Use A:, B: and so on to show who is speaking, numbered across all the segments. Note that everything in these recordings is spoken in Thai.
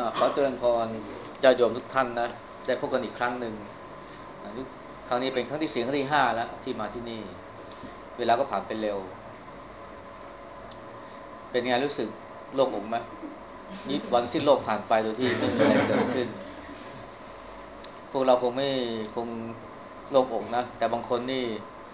A: ขอเจริญพรญาติโยมทุกท่านนะได้พบกันอีกครั้งหนึ่งอ่าครั้งนี้เป็นครั้งที่สี่ครั้งที่ห้าแล้วที่มาที่นี่เวลาก็ผ่านไปเร็วเป็นไงรู้สึกโล่งอกไหมนี่วันสิ้นโลกผ่านไปโดยที่ไม่มีอะไรเกิดขึ้นพวกเราคงโล่งอกนะแต่บางคนนี่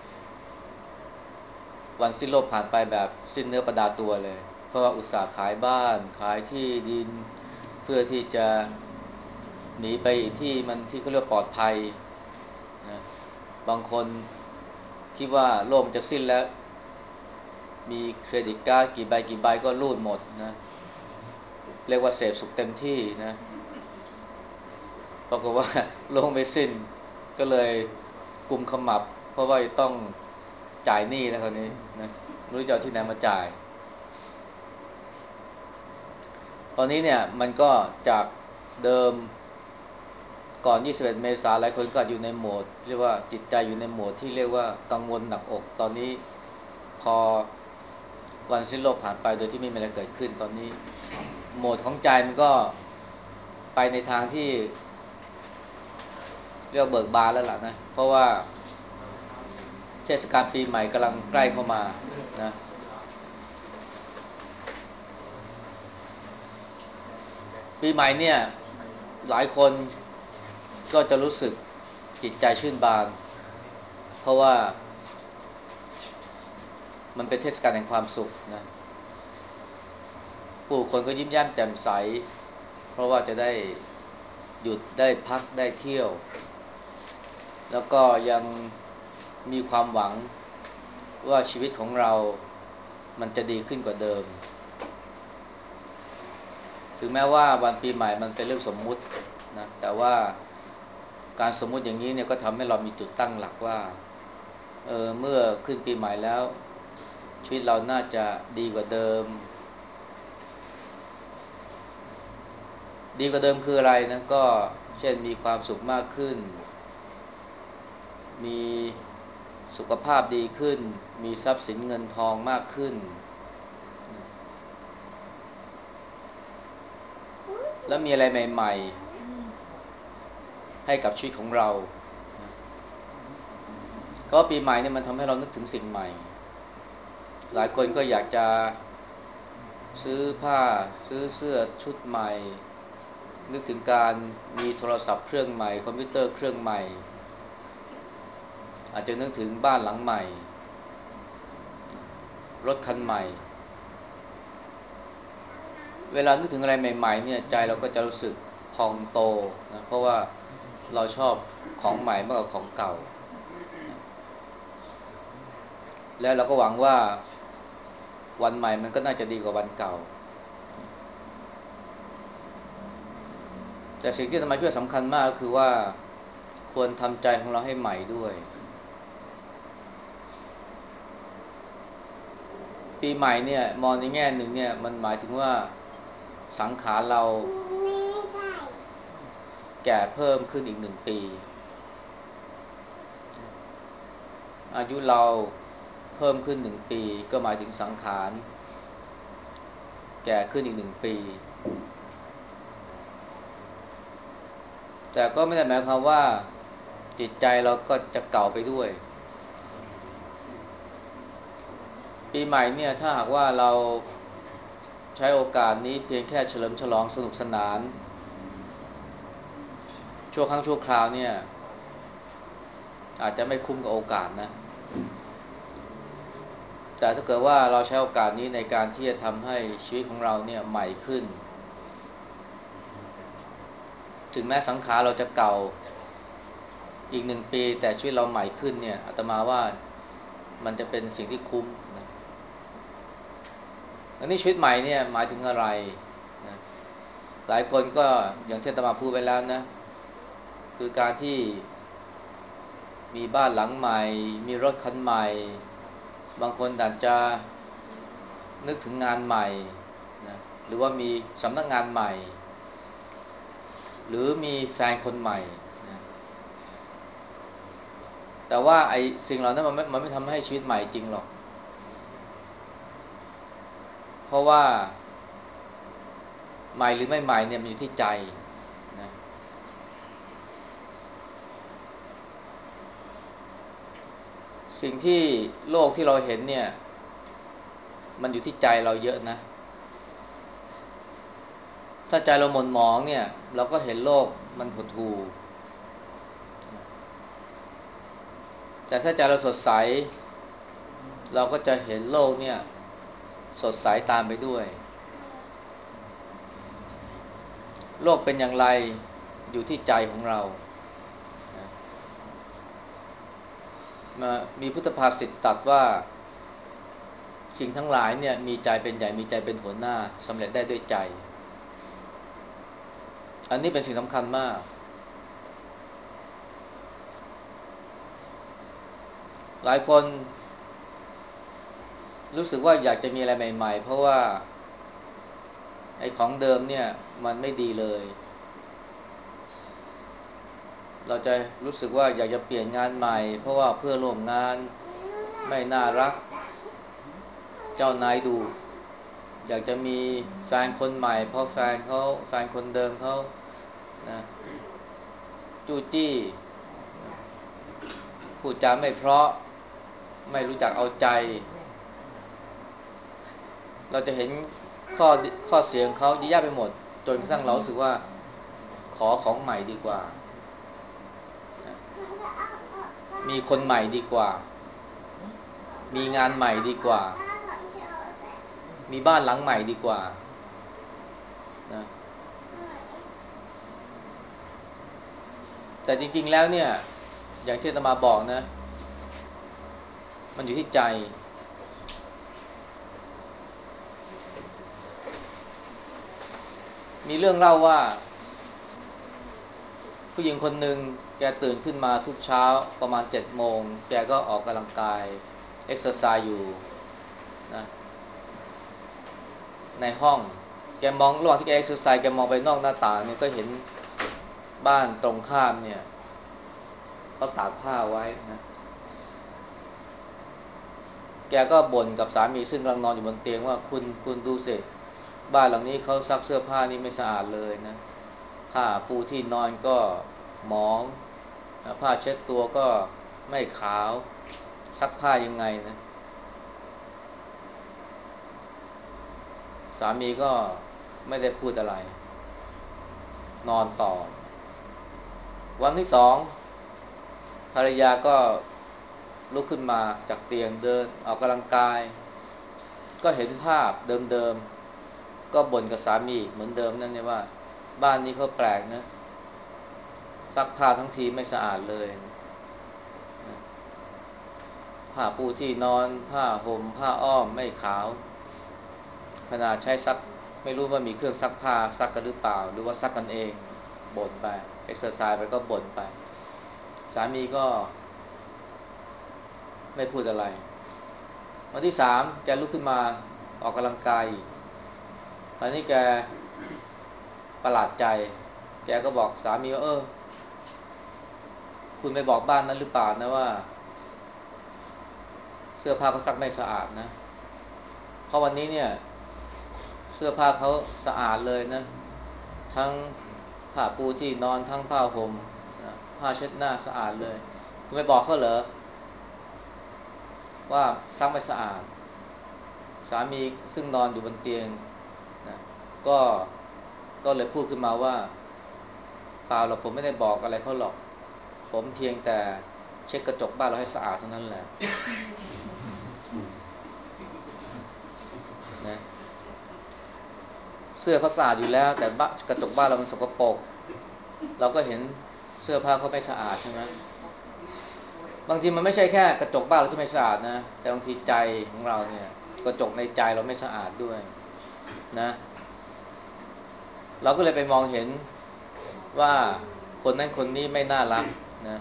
A: วันสิ้นโลกผ่านไปแบบสิ้นเนื้อประดาตัวเลยเพราะว่าอุตสาห์ขายบ้านขายที่ดินเพื่อที่จะหนีไปที่มันที่เขาเรียกปลอดภัยนะบางคนคิดว่าโลกมันจะสิ้นแล้วมีเครดิตการ์ดกี่ใบก็รูดหมดนะเรียกว่าเสพสุขเต็มที่นะปรากฏว่าโลกไม่สิ้นก็เลยกุมขมับเพราะว่าต้องจ่ายหนี้แล้วคราวนี้นะไม่รู้จะเอาที่ไหนมาจ่ายตอนนี้เนี่ยมันก็จากเดิมก่อน21เมษายนหลายคนก็อยู่ในโหมดเรียกว่าจิตใจอยู่ในโหมดที่เรียกว่ากังวลหนักอกตอนนี้พอวันสิ้นโลกผ่านไปโดยที่ไม่มีอะไรเกิดขึ้นตอนนี้โหมดของใจมันก็ไปในทางที่เรียกว่าเบิกบานแล้วล่ะนะเพราะว่าเทศกาลปีใหม่กำลังใกล้เข้ามานะปีใหม่เนี่ยหลายคนก็จะรู้สึกจิตใจชื่นบานเพราะว่ามันเป็นเทศกาลแห่งความสุขนะผู้คนก็ยิ้มแย้มแจ่มใสเพราะว่าจะได้หยุดได้พักได้เที่ยวแล้วก็ยังมีความหวังว่าชีวิตของเรามันจะดีขึ้นกว่าเดิมถึงแม้ว่าวันปีใหม่มันเป็นเรื่องสมมุตินะแต่ว่าการสมมุติอย่างนี้เนี่ยก็ทำให้เรามีจุดตั้งหลักว่าเมื่อขึ้นปีใหม่แล้วชีวิตเราน่าจะดีกว่าเดิมดีกว่าเดิมคืออะไรนะก็เช่นมีความสุขมากขึ้นมีสุขภาพดีขึ้นมีทรัพย์สินเงินทองมากขึ้นแล้วมีอะไรใหม่ๆให้กับชีวิตของเราก็ปีใหม่เนี่ยมันทำให้เรานึกถึงสิ่งใหม่หลายคนก็อยากจะซื้อผ้าซื้อเสื้อชุดใหม่นึกถึงการมีโทรศัพท์เครื่องใหม่คอมพิวเตอร์เครื่องใหม่อาจจะนึกถึงบ้านหลังใหม่รถคันใหม่เวลานึกถึงอะไรใหม่ๆเนี่ยใจเราก็จะรู้สึกพองโตนะเพราะว่าเราชอบของใหม่มากกว่าของเก่าแล้วเราก็หวังว่าวันใหม่มันก็น่าจะดีกว่าวันเก่าแต่สิ่งที่ทำไมเพื่อสำคัญมากก็คือว่าควรทำใจของเราให้ใหม่ด้วยปีใหม่เนี่ยมองในแง่หนึ่งเนี่ยมันหมายถึงว่าสังขารเราแก่เพิ่มขึ้นอีก1 ปีอายุเราเพิ่มขึ้น1 ปีก็หมายถึงสังขารแก่ขึ้นอีก1 ปีแต่ก็ไม่ได้หมายความว่าจิตใจเราก็จะเก่าไปด้วยปีใหม่เนี่ยถ้าหากว่าเราใช้โอกาสนี้เพียงแค่เฉลิมฉลองสนุกสนานชั่วครั้งชั่วคราวเนี่ยอาจจะไม่คุ้มกับโอกาสนะแต่ถ้าเกิดว่าเราใช้โอกาสนี้ในการที่จะทำให้ชีวิตของเราเนี่ยใหม่ขึ้นถึงแม้สังขารเราจะเก่าอีก1 ปีแต่ชีวิตเราใหม่ขึ้นเนี่ยอาตมาว่ามันจะเป็นสิ่งที่คุ้มนะอันนี้ชีวิตใหม่เนี่ยหมายถึงอะไรนะหลายคนก็อย่างที่อาตมาพูดไปแล้วนะคือการที่มีบ้านหลังใหม่มีรถคันใหม่บางคนอาจจะนึกถึงงานใหม่นะหรือว่ามีสำนักงานใหม่หรือมีแฟนคนใหม่นะแต่ว่าไอ้สิ่งเหล่านั้นมันไม่ทำให้ชีวิตใหม่จริงหรอกเพราะว่าใหม่หรือไม่ใหม่เนี่ยมันอยู่ที่ใจนะสิ่งที่โลกที่เราเห็นเนี่ยมันอยู่ที่ใจเราเยอะนะถ้าใจเราหม่นหมองเนี่ยเราก็เห็นโลกมันหดหู่แต่ถ้าใจเราสดใสเราก็จะเห็นโลกเนี่ยสดใสตามไปด้วยโลกเป็นอย่างไรอยู่ที่ใจของเรามามีพุทธภาษิตตรัสว่าสิ่งทั้งหลายเนี่ยมีใจเป็นใหญ่มีใจเป็นหัวหน้าสำเร็จได้ด้วยใจอันนี้เป็นสิ่งสำคัญมากหลายคนรู้สึกว่าอยากจะมีอะไรใหม่ๆเพราะว่าไอ้ของเดิมเนี่ยมันไม่ดีเลยเราจะรู้สึกว่าอยากจะเปลี่ยนงานใหม่เพราะว่าเพื่อนร่วมงานไม่น่ารักเจ้านายดุอยากจะมีแฟนคนใหม่เพราะแฟนคนเดิมเขานะจู้จี้พูดจาไม่เพราะไม่รู้จักเอาใจเราจะเห็นข้อข้อเสียงเขาเยอะแยะไปหมดจนกระทั่งเรารู้สึกว่าขอของใหม่ดีกว่ามีคนใหม่ดีกว่ามีงานใหม่ดีกว่ามีบ้านหลังใหม่ดีกว่านะแต่จริงๆแล้วเนี่ยอย่างที่อาตมาบอกนะมันอยู่ที่ใจมีเรื่องเล่าว่าผู้หญิงคนหนึ่งแกตื่นขึ้นมาทุกเช้าประมาณ7 โมงแกก็ออกกำลังกายเอ็กซ์เซอร์ไซส์อยู่นะในห้องแกมองระหว่างที่แกเอ็กซ์เซอร์ไซส์แกมองไปนอกหน้าต่างเนี่ยก็เห็นบ้านตรงข้ามเนี่ยเขาตากผ้าไว้นะแกก็บ่นกับสามีซึ่งกำลังนอนอยู่บนเตียงว่าคุณดูสิบ้านหลังนี้เขาซักเสื้อผ้านี่ไม่สะอาดเลยนะผ้าปูที่นอนก็หมองผ้าเช็ดตัวก็ไม่ขาวซักผ้ายังไงนะสามีก็ไม่ได้พูดอะไรนอนต่อวันที่2ภรรยาก็ลุกขึ้นมาจากเตียงเดินออกกำลังกายก็เห็นภาพเดิมๆก็บ่นกับสามีเหมือนเดิมนั่นเนี่ยว่าบ้านนี้เขาแปลกนะซักผ้าทั้งทีไม่สะอาดเลยผ้าปูที่นอนผ้าห่มผ้าอ้อมไม่ขาวขนาดใช้ซักไม่รู้ว่ามีเครื่องซักผ้าซักกันหรือเปล่าหรือว่าซักกันเองบ่นไปเอ็กซ์เซอร์ไซส์ไปก็บ่นไปสามีก็ไม่พูดอะไรวันที่3แกลุกขึ้นมาออกกำลังกายตอนนี้แกประหลาดใจแกก็บอกสามีว่าคุณไปบอกบ้านนั้นหรือเปล่านะว่าเสื้อผ้าเขาซักไม่สะอาดนะเพราะวันนี้เนี่ยเสื้อผ้าเขาสะอาดเลยนะทั้งผ้าปูที่นอนทั้งผ้าห่มนะผ้าเช็ดหน้าสะอาดเลยคุณไปบอกเขาเหรอว่าซักไม่สะอาดสามีซึ่งนอนอยู่บนเตียงนะก็ก็เลยพูดขึ้นมาว่าเปล่าหรอกผมไม่ได้บอกอะไรเขาหรอกผมเพียงแต่เช็ดกระจกบ้านเราให้สะอาดเท่านั้นแหละนะเสื้อเขาสะอาดอยู่แล้วแต่กระจกบ้านเรามันสกปรกเราก็เห็นเสื้อผ้าเขาไม่สะอาดใช่ไหมบางทีมันไม่ใช่แค่กระจกบ้านเราที่ไม่สะอาดนะแต่บางทีใจของเราเนี่ยกระจกในใจเราไม่สะอาดด้วยนะเราก็เลยไปมองเห็นว่าคนนั้นคนนี้ไม่น่ารักนะ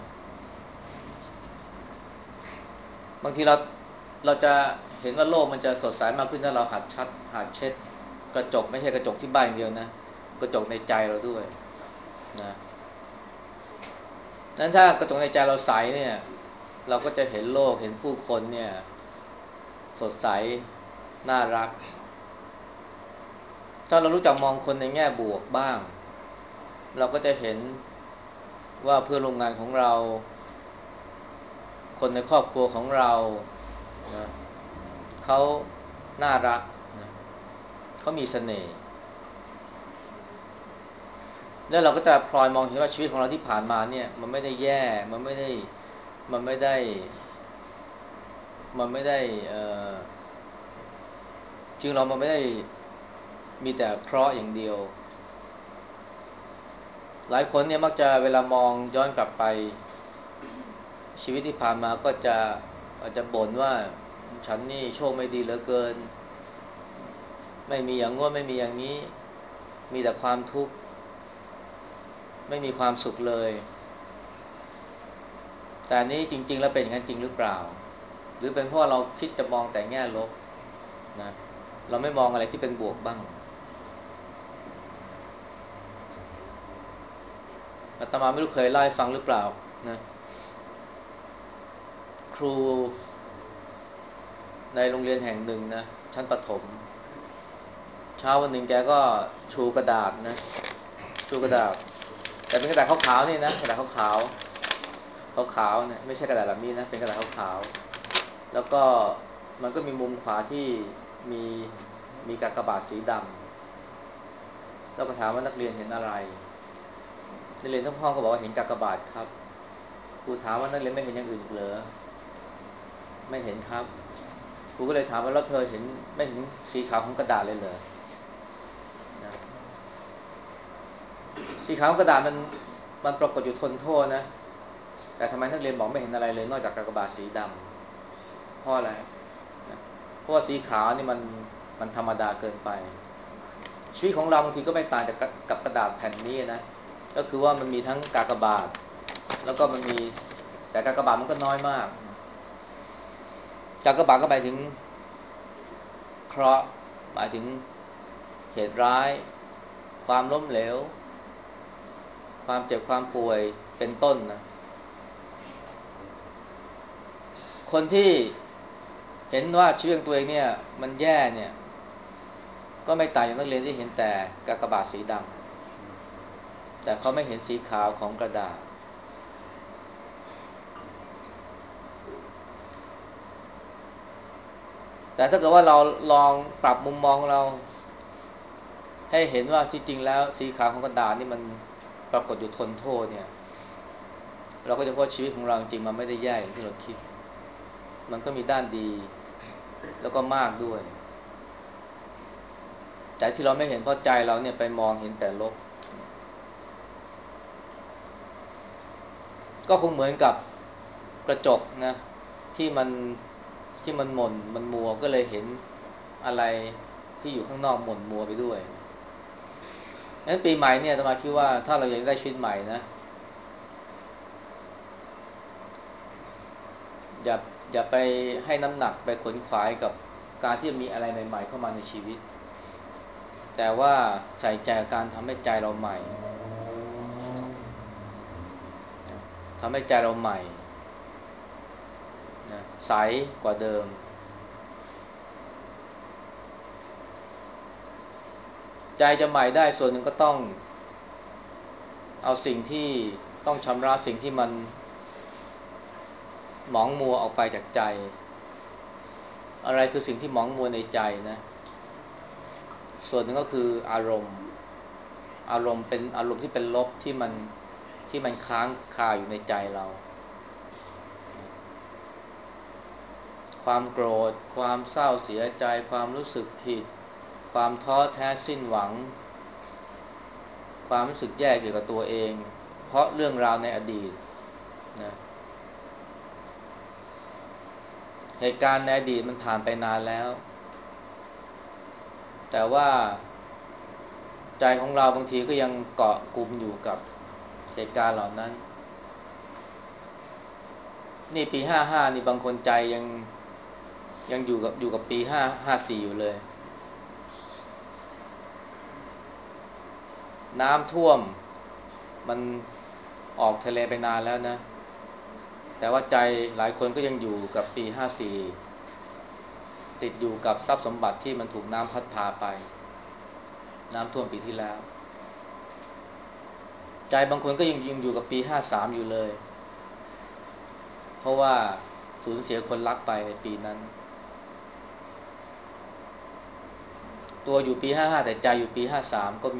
A: บางทีเราจะเห็นว่าโลกมันจะสดใสมากขึ้นถ้าเราหัดเช็ดกระจกไม่ใช่กระจกที่บ้านอย่างเดียวนะกระจกในใจเราด้วยนะนั้นถ้ากระจกในใจเราใสเนี่ยเราก็จะเห็นโลกเห็นผู้คนเนี่ยสดใสน่ารักถ้าเรารู้จักมองคนในแง่บวกบ้างเราก็จะเห็นว่าเพื่อนร่วมงานของเราคนในครอบครัวของเรานะเขาน่ารักนะเขามีเสน่ห์แล้วเราก็จะพลอยมองเห็นว่าชีวิตของเราที่ผ่านมาเนี่ยมันไม่ได้แย่มันไม่ได้มันไม่ได้เอ่อจริงเรามันไม่ได้มีแต่เคราะห์อย่างเดียวหลายคนเนี่ยมักจะเวลามองย้อนกลับไปชีวิตที่ผ่านมาก็จะอาจจะบ่นว่าฉันนี่โชคไม่ดีเหลือเกินไม่มีอย่างง้นไม่มีอย่างนี้มีแต่ความทุกข์ไม่มีความสุขเลยแต่นี้จริงๆแล้วเป็นอย่างนั้นจริงหรือเปล่าหรือเป็นเพราะเราคิดจะมองแต่แง่ลบนะเราไม่มองอะไรที่เป็นบวกบ้างอาตมาไม่รู้เคยเล่าให้ฟังหรือเปล่านะครูในโรงเรียนแห่งหนึ่งนะชั้นประถมเช้าวันหนึ่งแกก็ชูกระดาษนะชูกระดาษแต่เป็นกระดาษขาวๆนี่นะกระดาษขาวๆขาวๆเนี่ยไม่ใช่กระดาษแบบนี้นะเป็นกระดาษขาวๆแล้วก็มันก็มีมุมขวาที่มีมีกากบาทสีดำแล้วก็ถามว่านักเรียนเห็นอะไรนักเรียนทั้งห้องก็บอกว่าเห็นกากบาทครับครูถามว่านักเรียนไม่เห็นอย่างอื่นอีกเหรอไม่เห็นครับครูก็เลยถามว่าแล้วเธอเห็นไม่เห็นสีขาวของกระดาษเลยเหรอนะสีขาวของกระดาษมันปรากฏอยู่ทนโทษนะแต่ทำไมนักเรียนบอกไม่เห็นอะไรเลยนอกจากกากบาทสีดำเพราะอะไรนะเพราะว่าสีขาวนี่มันธรรมดาเกินไปชีวิตของเราบางทีก็ไม่ต่างจากกับกระดาษแผ่นนี้นะก็คือว่ามันมีทั้งกากบาทแล้วก็มันมีแต่กากบาทมันก็น้อยมากกากบาทก็หมายถึงเคราะห์หมายถึงเหตุร้ายความล้มเหลวความเจ็บความป่วยเป็นต้นนะคนที่เห็นว่าชีวิตของตัวเองเนี่ยมันแย่เนี่ยก็ไม่ต่างจากนักเรียนที่เห็นแต่กากบาทสีดำแต่เขาไม่เห็นสีขาวของกระดาษแต่ถ้าเกิดว่าเราลองปรับมุมมองเราให้เห็นว่าที่จริงแล้วสีขาวของกระดาษนี่มันปรากฏอยู่ทนโทษเนี่ยเราก็จะพบว่าชีวิตของเราจริงๆมันไม่ได้แย่อย่างที่เราคิดมันก็มีด้านดีแล้วก็มากด้วยแต่ที่เราไม่เห็นเพราะใจเราเนี่ยไปมองเห็นแต่ลบก็คงเหมือนกับกระจกนะที่มันที่มันหม่นมันมัวก็เลยเห็นอะไรที่อยู่ข้างนอกหม่นมัวไปด้วยงั้นปีใหม่เนี่ยอาตมาคิดว่าถ้าเราอยากได้ชีวิตใหม่นะอย่าอย่าไปให้น้ำหนักไปขวนขวายกับการที่มีอะไรใหม่ๆเข้ามาในชีวิตแต่ว่าใส่ใจการทำให้ใจเราใหม่ทำให้ใจเราใหม่นะใสกว่าเดิมใจจะใหม่ได้ส่วนหนึ่งก็ต้องเอาสิ่งที่ต้องชำระสิ่งที่มันหมองมัวออกไปจากใจอะไรคือสิ่งที่หมองมัวในใจนะส่วนหนึ่งก็คืออารมณ์เป็นอารมณ์ที่เป็นลบที่มันค้างคาอยู่ในใจเราความโกรธความเศร้าเสียใจความรู้สึกผิดความท้อแท้สิ้นหวังความรู้สึกแย่เกี่ยวกับตัวเองเพราะเรื่องราวในอดีตนะเหตุการณ์ในอดีตมันผ่านไปนานแล้วแต่ว่าใจของเราบางทีก็ยังเกาะกลุ่มอยู่กับเหตุการณ์เหล่านั้นนี่ปี55นี่บางคนใจยังอยู่กับปี54อยู่เลยน้ำท่วมมันออกทะเลไปนานแล้วนะแต่ว่าใจหลายคนก็ยังอยู่กับปี54ติดอยู่กับทรัพย์สมบัติที่มันถูกน้ำพัดพาไปน้ำท่วมปีที่แล้วใจบางคนก็ยังอยู่กับปี53อยู่เลยเพราะว่าสูญเสียคนรักไปในปีนั้นตัวอยู่ปี55แต่ใจอยู่ปี53ก็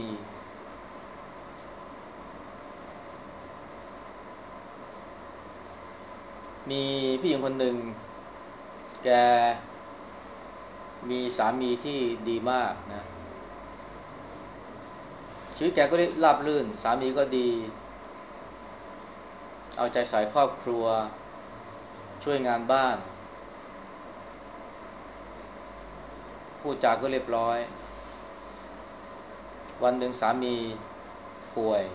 A: มีพี่หญิงคนหนึ่งแกมีสามีที่ดีมากนะชีวิตแกก็ได้ราบรื่นสามีก็ดีเอาใจใส่ครอบครัวช่วยงานบ้านพูดจาก็เรียบร้อยวันหนึ่งสามีป่วย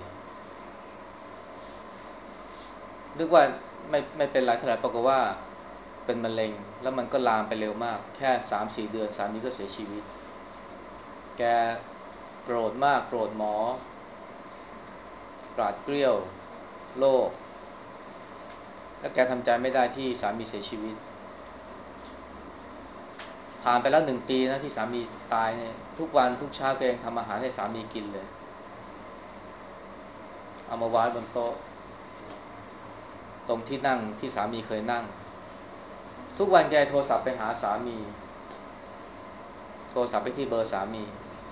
A: นึกว่าไม่เป็นไรเท่าไหร่ปรากฏว่าเป็นมะเร็งแล้วมันก็ลามไปเร็วมากแค่3-4เดือนสามีก็เสียชีวิตแกโกรธมากโกรธหมอปราดเกรี้ยวโลกแล้วแกทำใจไม่ได้ที่สามีเสียชีวิตผ่านไปแล้ว1 ปีนะที่สามีตายเนี่ยทุกวันทุกเช้าแกยังทำอาหารให้สามีกินเลยเอามาวางบนโต๊ะตรงที่นั่งที่สามีเคยนั่งทุกวันแกโทรศัพท์ไปหาสามีโทรศัพท์ไปที่เบอร์สามี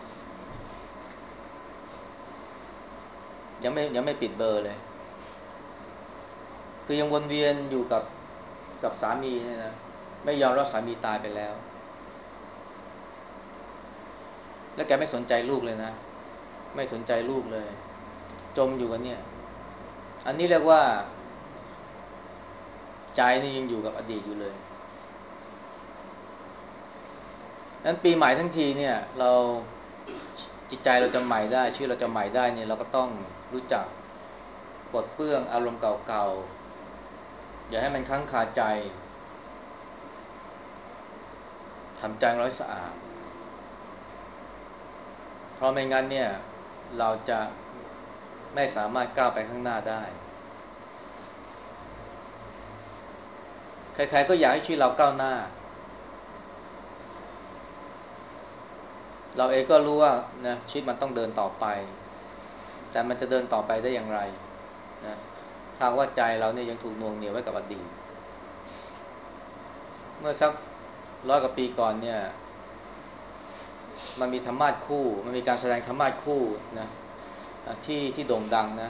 A: ยังไม่ปิดเบอร์เลยคือยังวนเวียนอยู่กับสามีเนี่ยนะไม่ยอมรับสามีตายไปแล้วแล้วแกไม่สนใจลูกเลยนะไม่สนใจลูกเลยจมอยู่กันเนี่ยอันนี้เรียกว่าใจนี่ยังอยู่กับอดีตอยู่เลยนั้นปีใหม่ทั้งทีเนี่ยเราจิตใจเราจะใหม่ได้ชีวิตเราจะใหม่ได้เนี่ยเราก็ต้องรู้จักปลดเปลื้องอารมณ์เก่าๆอย่าให้มันค้างคาใจทำใจร้อยสะอาดเพราะไม่งั้นเนี่ยเราจะไม่สามารถก้าวไปข้างหน้าได้ใครๆก็อยากให้ชีวิตเราก้าวหน้าเราเองก็รู้ว่านะชีวิตมันต้องเดินต่อไปแต่มันจะเดินต่อไปได้อย่างไรนะถ้าว่าใจเราเนี่ยยังถูกน่วงเหนี่ยวไว้กับอดีตเมื่อสัก100 กว่าปีก่อนเนี่ยมันมีธรรมาสน์คู่มันมีการแสดงธรรมาสน์คู่นะที่โด่งดังนะ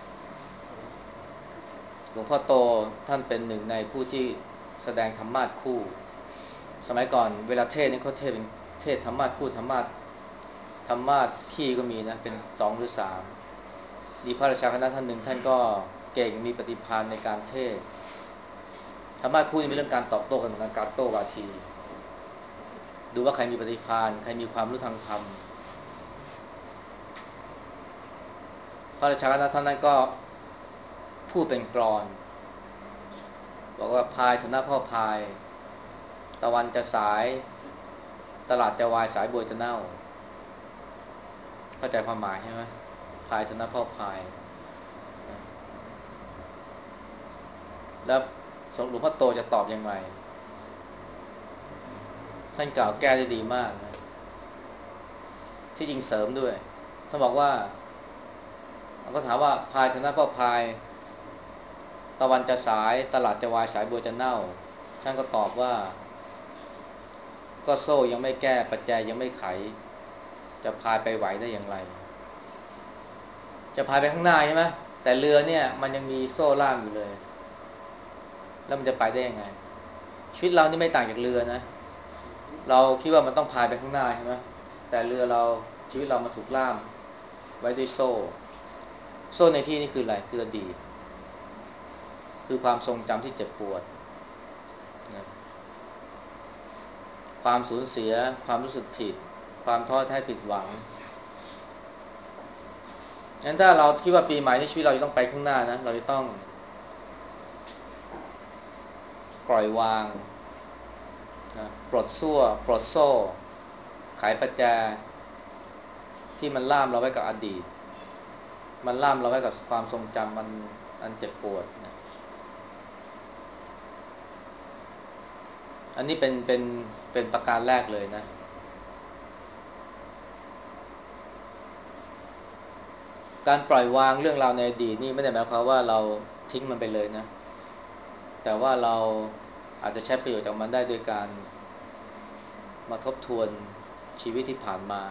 A: หลวงพ่อโตท่านเป็นหนึ่งในผู้ที่แสดงธรรมาสน์คู่สมัยก่อนเวลาเทศน์นี่เขาเทศน์เป็นเทศน์ธรรมาสน์คู่ธรรมาสน์พี่ก็มีนะเป็น2 หรือ 3มีพระราชาคณะท่านหนึ่งท่านก็เก่งมีปฏิภาณในการเทศน์ธรรมาสน์คู่นี่มีเรื่องการตอบโต้กันเหมือนกันการโต้วาทีดูว่าใครมีปฏิภาณใครมีความรู้ทางธรรมพระราชาคณะท่านนั้นก็พูดเป็นกลอนบอกว่าพายชนะพ่อพายตะวันจะสายตลาดจะวายสายบัวจะเน่าเข้าใจความหมายใช่ไหมพายชนะพ่อพายแล้วหลวงพ่อโตจะตอบยังไงท่านกล่าวแก้ได้ดีมากนะที่จริงเสริมด้วยท่านบอกว่าก็ถามว่าพายชนะพ่อพายตะวันจะสายตลาดจะวายสายบัวจะเน่าท่านก็ตอบว่าก็โซ่ยังไม่แก้ปัจจัยยังไม่ไขจะพายไปไหวได้อย่างไรจะพายไปข้างหน้าใช่ไหมแต่เรือเนี่ยมันยังมีโซ่ล่ามอยู่เลยแล้วมันจะไปได้ยังไงชีวิตเรานี่ไม่ต่างจากเรือนะเราคิดว่ามันต้องพายไปข้างหน้าใช่ไหมแต่เรือเราชีวิตเรามาถูกล่ามไว้ด้วยโซ่ในที่นี้คืออะไรคืออดีตคือความทรงจำที่เจ็บปวดนะความสูญเสียความรู้สึกผิดความท้อแท้ผิดหวังงั้นถ้าเราคิดว่าปีใหม่นี้ชีวิตเราจะต้องไปข้างหน้านะเราจะต้องปล่อยวางนะปลดโซ่ไขปัจแจที่มันล่ามเราไว้กับอดีตมันล่ามเราไว้กับความทรงจำมันอันเจ็บปวดนะอันนี้เป็นประการแรกเลยนะการปล่อยวางเรื่องราวในอดีตนี่ไม่ได้หมายความว่าเราทิ้งมันไปเลยนะแต่ว่าเราอาจจะใช้ประโยชน์จากมันได้โดยการมาทบทวนชีวิตที่ผ่านมา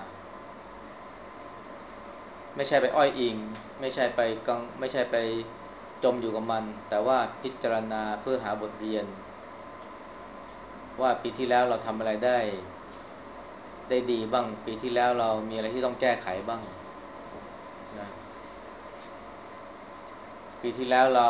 A: ไม่ใช่ไปอ้อยอิงไม่ใช่ไปจมอยู่กับมันแต่ว่าพิจารณาเพื่อหาบทเรียนว่าปีที่แล้วเราทำอะไรได้ดีบ้างปีที่แล้วเรามีอะไรที่ต้องแก้ไขบ้างนะปีที่แล้วเรา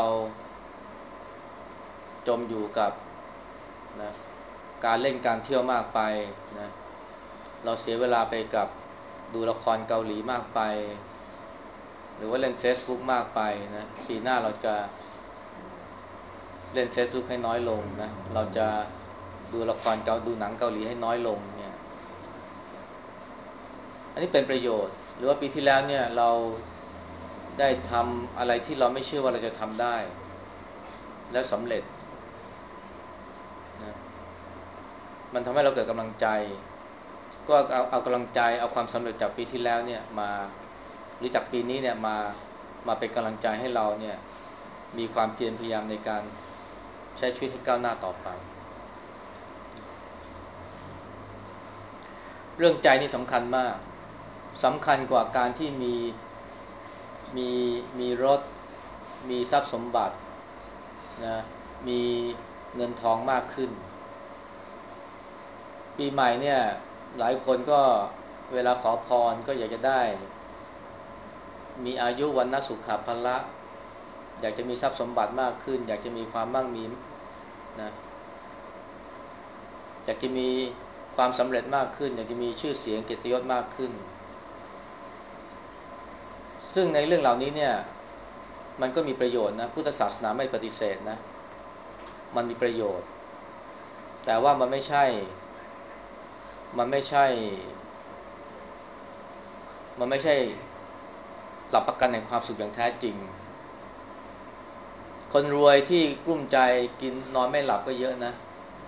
A: จมอยู่กับนะการเล่นการเที่ยวมากไปนะเราเสียเวลาไปกับดูละครเกาหลีมากไปหรือว่าเล่น Facebook มากไปนะปีหน้าเราจะเล่น Facebook ให้น้อยลงนะเราจะดูละครดูหนังเกาหลีให้น้อยลงเนี่ยอันนี้เป็นประโยชน์หรือว่าปีที่แล้วเนี่ยเราได้ทำอะไรที่เราไม่เชื่อว่าเราจะทำได้แล้วสำเร็จนะมันทำให้เราเกิดกำลังใจก็เอากำลังใจเอาความสำเร็จจากปีที่แล้วเนี่ยมาหรือจากปีนี้เนี่ยมาเป็นกำลังใจให้เราเนี่ยมีความเพียรพยายามในการใช้ชีวิตให้ก้าวหน้าต่อไปเรื่องใจนี่สำคัญมากสำคัญกว่าการที่มีมีรถมีทรัพย์สมบัตินะมีเงินทองมากขึ้นปีใหม่เนี่ยหลายคนก็เวลาขอพรก็อยากจะได้มีอายุวันนะสุขภละอยากจะมีทรัพย์สมบัติมากขึ้นอยากจะมีความมั่งมีนะอยากจะมีความสำเร็จมากขึ้นอยากจะมีชื่อเสียงเกียรติยศมากขึ้นซึ่งในเรื่องเหล่านี้เนี่ยมันก็มีประโยชน์นะพุทธศาสนาไม่ปฏิเสธนะมันมีประโยชน์แต่ว่ามันไม่ใช่มันไม่ใช่หลักประกันแห่งความสุขอย่างแท้จริงคนรวยที่กลุ้มใจกินนอนไม่หลับก็เยอะนะ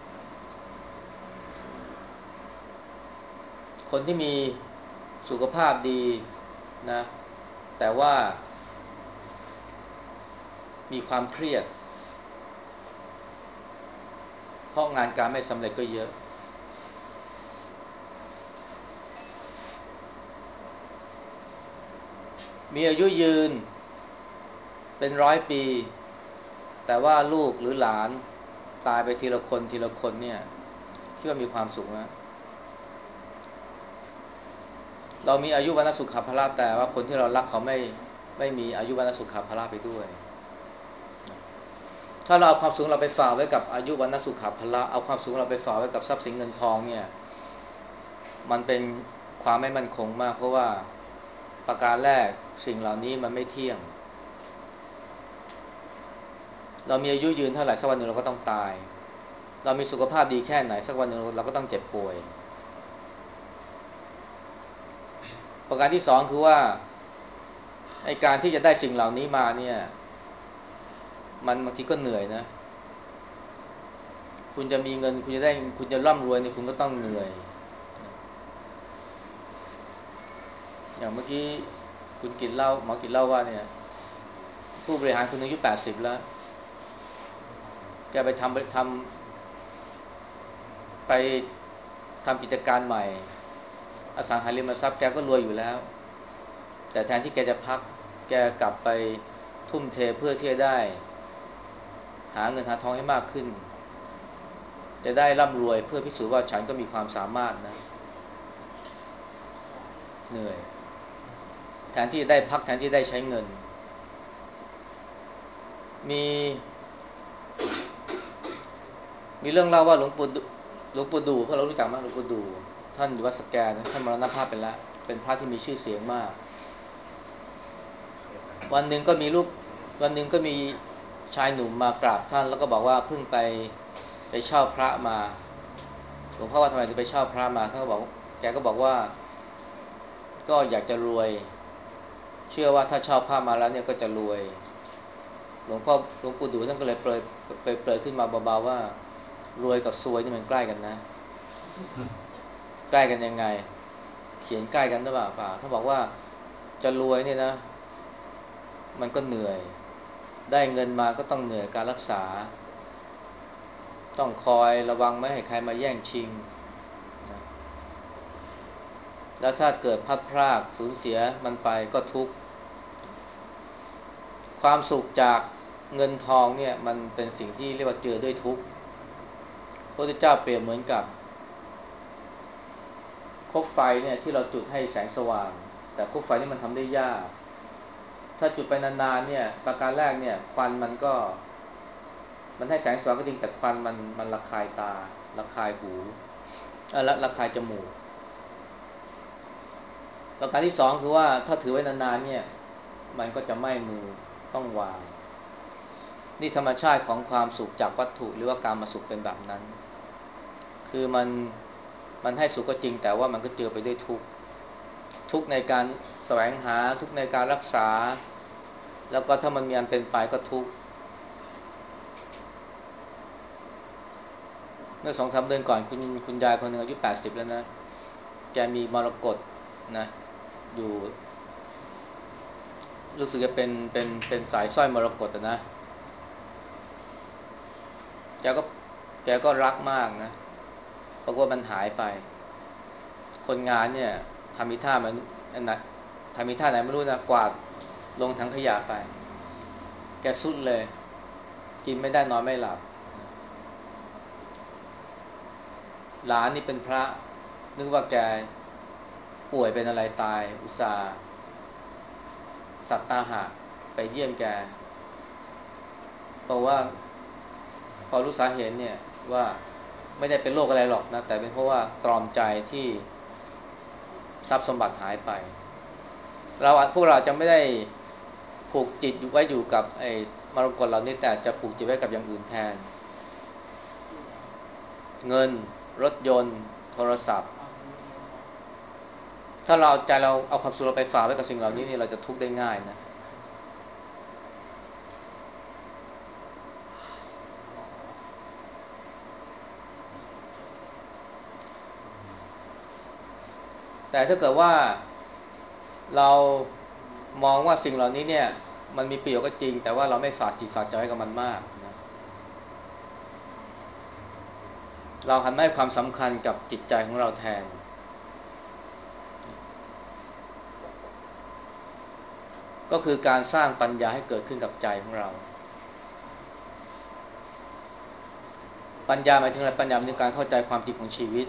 A: คนที่มีสุขภาพดีนะแต่ว่ามีความเครียดเพราะงานการไม่สำเร็จก็เยอะมีอายุยืนเป็น100 ปีแต่ว่าลูกหรือหลานตายไปทีละคนทีละคนเนี่ยคิดว่ามีความสุขนะเรามีอายุวันะสุขภาพแต่ว่าคนที่เรารักเขาไม่มีอายุวันะสุขภาพไปด้วยถ้าเราเอาความสุขเราไปฝากไว้กับอายุวันะสุขภาพเอาความสุขเราไปฝากไว้กับทรัพย์สินเงินทองเนี่ยมันเป็นความไม่มั่นคงมากเพราะว่าประการแรกสิ่งเหล่านี้มันไม่เที่ยงเรามีอายุยืนเท่าไหร่สักวันหนึ่งเราก็ต้องตายเรามีสุขภาพดีแค่ไหนสักวันหนึ่งเราก็ต้องเจ็บป่วยประการที่สองคือว่าไอ้การที่จะได้สิ่งเหล่านี้มาเนี่ยมันบางทีก็เหนื่อยนะคุณจะมีเงินคุณจะร่ำรวยเนี่ยคุณก็ต้องเหนื่อยอย่างเมื่อกี้คุณกินเหล้าหมอกินเหล้าว่าเนี่ยผู้บริหารคุณอายุ80แล้วแกไปทำกิจการใหม่อสังหาริมทรัพย์แกก็รวยอยู่แล้วแต่แทนที่แกจะพักแกกลับไปทุ่มเทเพื่อที่จะได้หาเงินหาทองให้มากขึ้นจะได้ร่ำรวยเพื่อพิสูจน์ว่าฉันก็มีความสามารถนะเหนื่อยแทนที่จะได้พักแทนที่ได้ใช้เงินมีมีเรื่องเล่าว่าหลวงปู่ดูเพราะเรารู้จักมากหลวงปู่ดูท่านอยู่วัดสแกนะท่านมรณภาพไปแล้วเป็นพระที่มีชื่อเสียงมากวันหนึ่งก็มีลูกวันหนึ่งก็มีชายหนุ่มมากราบท่านแล้วก็บอกว่าเพิ่งไปเช่าพระมาหลวงพ่อว่าทำไมถึงไปเช่าพระมาท่านก็บอกแกก็บอกว่าก็อยากจะรวยเชื่อว่าถ้าเช่าพระมาแล้วเนี่ยก็จะรวยหลวงปู่ดูท่านก็เลยเปรยขึ้นมาเบาๆว่ารวยกับซวยนี่มันใกล้กันนะใกล้กันยังไงเขียนใกล้กันหรือเปล่าถ้าบอกว่าจะรวยเนี่ยนะมันก็เหนื่อยได้เงินมาก็ต้องเหนื่อยการรักษาต้องคอยระวังไม่ให้ใครมาแย่งชิงนะแล้วถ้าเกิดพลัดพรากสูญเสียมันไปก็ทุกข์ความสุขจากเงินทองเนี่ยมันเป็นสิ่งที่เรียกว่าเจอด้วยทุกข์พระพุทธเจ้าเปรียบเหมือนกับคบไฟเนี่ยที่เราจุดให้แสงสว่างแต่คบไฟนี่มันทำได้ยากถ้าจุดไปนานๆเนี่ยประการแรกเนี่ยควันมันให้แสงสว่างก็จริงแต่ควันมันระคายตาระคายหูและระคายจมูกประการที่สองคือว่าถ้าถือไว้นานๆเนี่ยมันก็จะไหม้มือต้องวางนี่ธรรมชาติของความสุขจากวัตถุหรือว่าการมาสุขเป็นแบบนั้นคือมันให้สุขก็จริงแต่ว่ามันก็เจอไปด้วยทุกข์ทุกข์ในการแสวงหาทุกข์ในการรักษาแล้วก็ถ้ามันมีอันเป็นไปก็ทุกข์เมื่อ2-3 เดือนก่อนคุณยายคนหนึ่งอายุ80แล้วนะแกมีมรกตนะอยู่รู้สึกจะเป็นสายสร้อยมรกตนะแกก็แกก็รักมากนะปรากฏว่ามันหายไปคนงานเนี่ยทำมีท่ามันอันนั้นทำมีท่าไหนไม่รู้นะกวาดลงถังขยะไปแกสุดเลยกินไม่ได้นอนไม่หลับหลานนี่เป็นพระนึกว่าแกป่วยเป็นอะไรตายอุตส่าห์สัตตาหะไปเยี่ยมแกเพราะว่าพอรู้สาเหตุเนี่ยว่าไม่ได้เป็นโรคอะไรหรอกนะแต่เป็นเพราะว่าตรอมใจที่ทรัพย์สมบัติหายไปพวกเราจะไม่ได้ผูกจิตอยู่ไว้อยู่กับไอ้มรกตเหล่านี้แต่จะผูกจิตไว้กับอย่างอื่นแทนเงินรถยนต์โทรศัพท์ถ้าเราใจเราเอาความสุขเราไปฝากไว้กับสิ่งเหล่านี้นี่เราจะทุกข์ได้ง่ายนะแต่ถ้าเกิดว่าเรามองว่าสิ่งเหล่านี้เนี่ยมันมีประโยชน์ก็จริงแต่ว่าเราไม่ฝากจิตฝากใจไว้กับมันมากนะเราหันมาให้ความสำคัญกับจิตใจของเราแทนก็คือการสร้างปัญญาให้เกิดขึ้นกับใจของเราปัญญาหมายถึงอะไรปัญญาเป็นการเข้าใจความจริงของชีวิต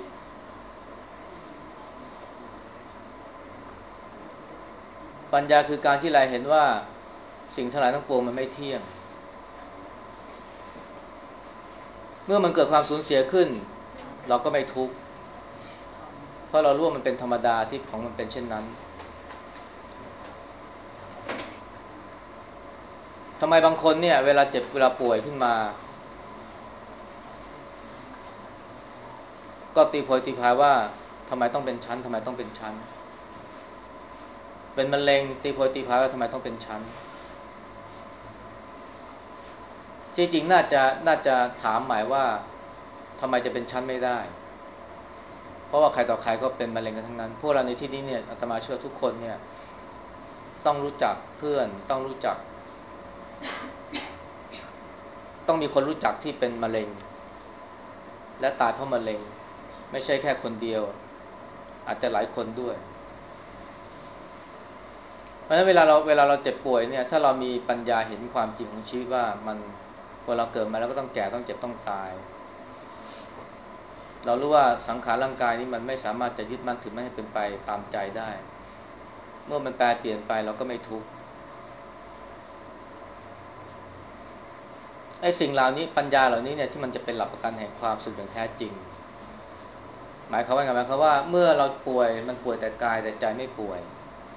A: ปัญญาคือการที่เราเห็นว่าสิ่งทั้งหลายทั้งปวงมันไม่เที่ยงเมื่อมันเกิดความสูญเสียขึ้นเราก็ไม่ทุกข์เพราะเรารู้ว่ามันเป็นธรรมดาที่ของมันเป็นเช่นนั้นทำไมบางคนเนี่ยเวลาเจ็บเวลาป่วยขึ้นมาก็ตีโพยตีพายว่าทำไมต้องเป็นชั้นทำไมต้องเป็นชั้นเป็นมะเร็งตีโพยตีพายว่าทำไมต้องเป็นชั้นที่จริงน่าจะถามหมายว่าทำไมจะเป็นชั้นไม่ได้เพราะว่าใครต่อใครก็เป็นมะเร็งกันทั้งนั้นพวกเราในที่นี้เนี่ยอาตมาเชื่อทุกคนเนี่ยต้องรู้จักเพื่อนต้องรู้จักต้องมีคนรู้จักที่เป็นมะเร็งและตายเพราะมะเร็งไม่ใช่แค่คนเดียวอาจจะหลายคนด้วยเพราะฉะนั้นเวลาเราเจ็บป่วยเนี่ยถ้าเรามีปัญญาเห็นความจริงของชีวิตว่ามันพอเราเกิดมาแล้วก็ต้องแก่ต้องเจ็บต้องตายเรารู้ว่าสังขารร่างกายนี้มันไม่สามารถจะยึดมั่นถือมั่นให้เป็นไปตามใจได้เมื่อมันแปรเปลี่ยนไปเราก็ไม่ทุกข์ไอ้สิ่งเหล่านี้ปัญญาเหล่านี้เนี่ยที่มันจะเป็นหลักประกันแห่งความสุขอย่างแท้จริงหมายความว่าไงหมายความว่าเมื่อเราป่วยมันป่วยแต่กายแต่ใจไม่ป่วย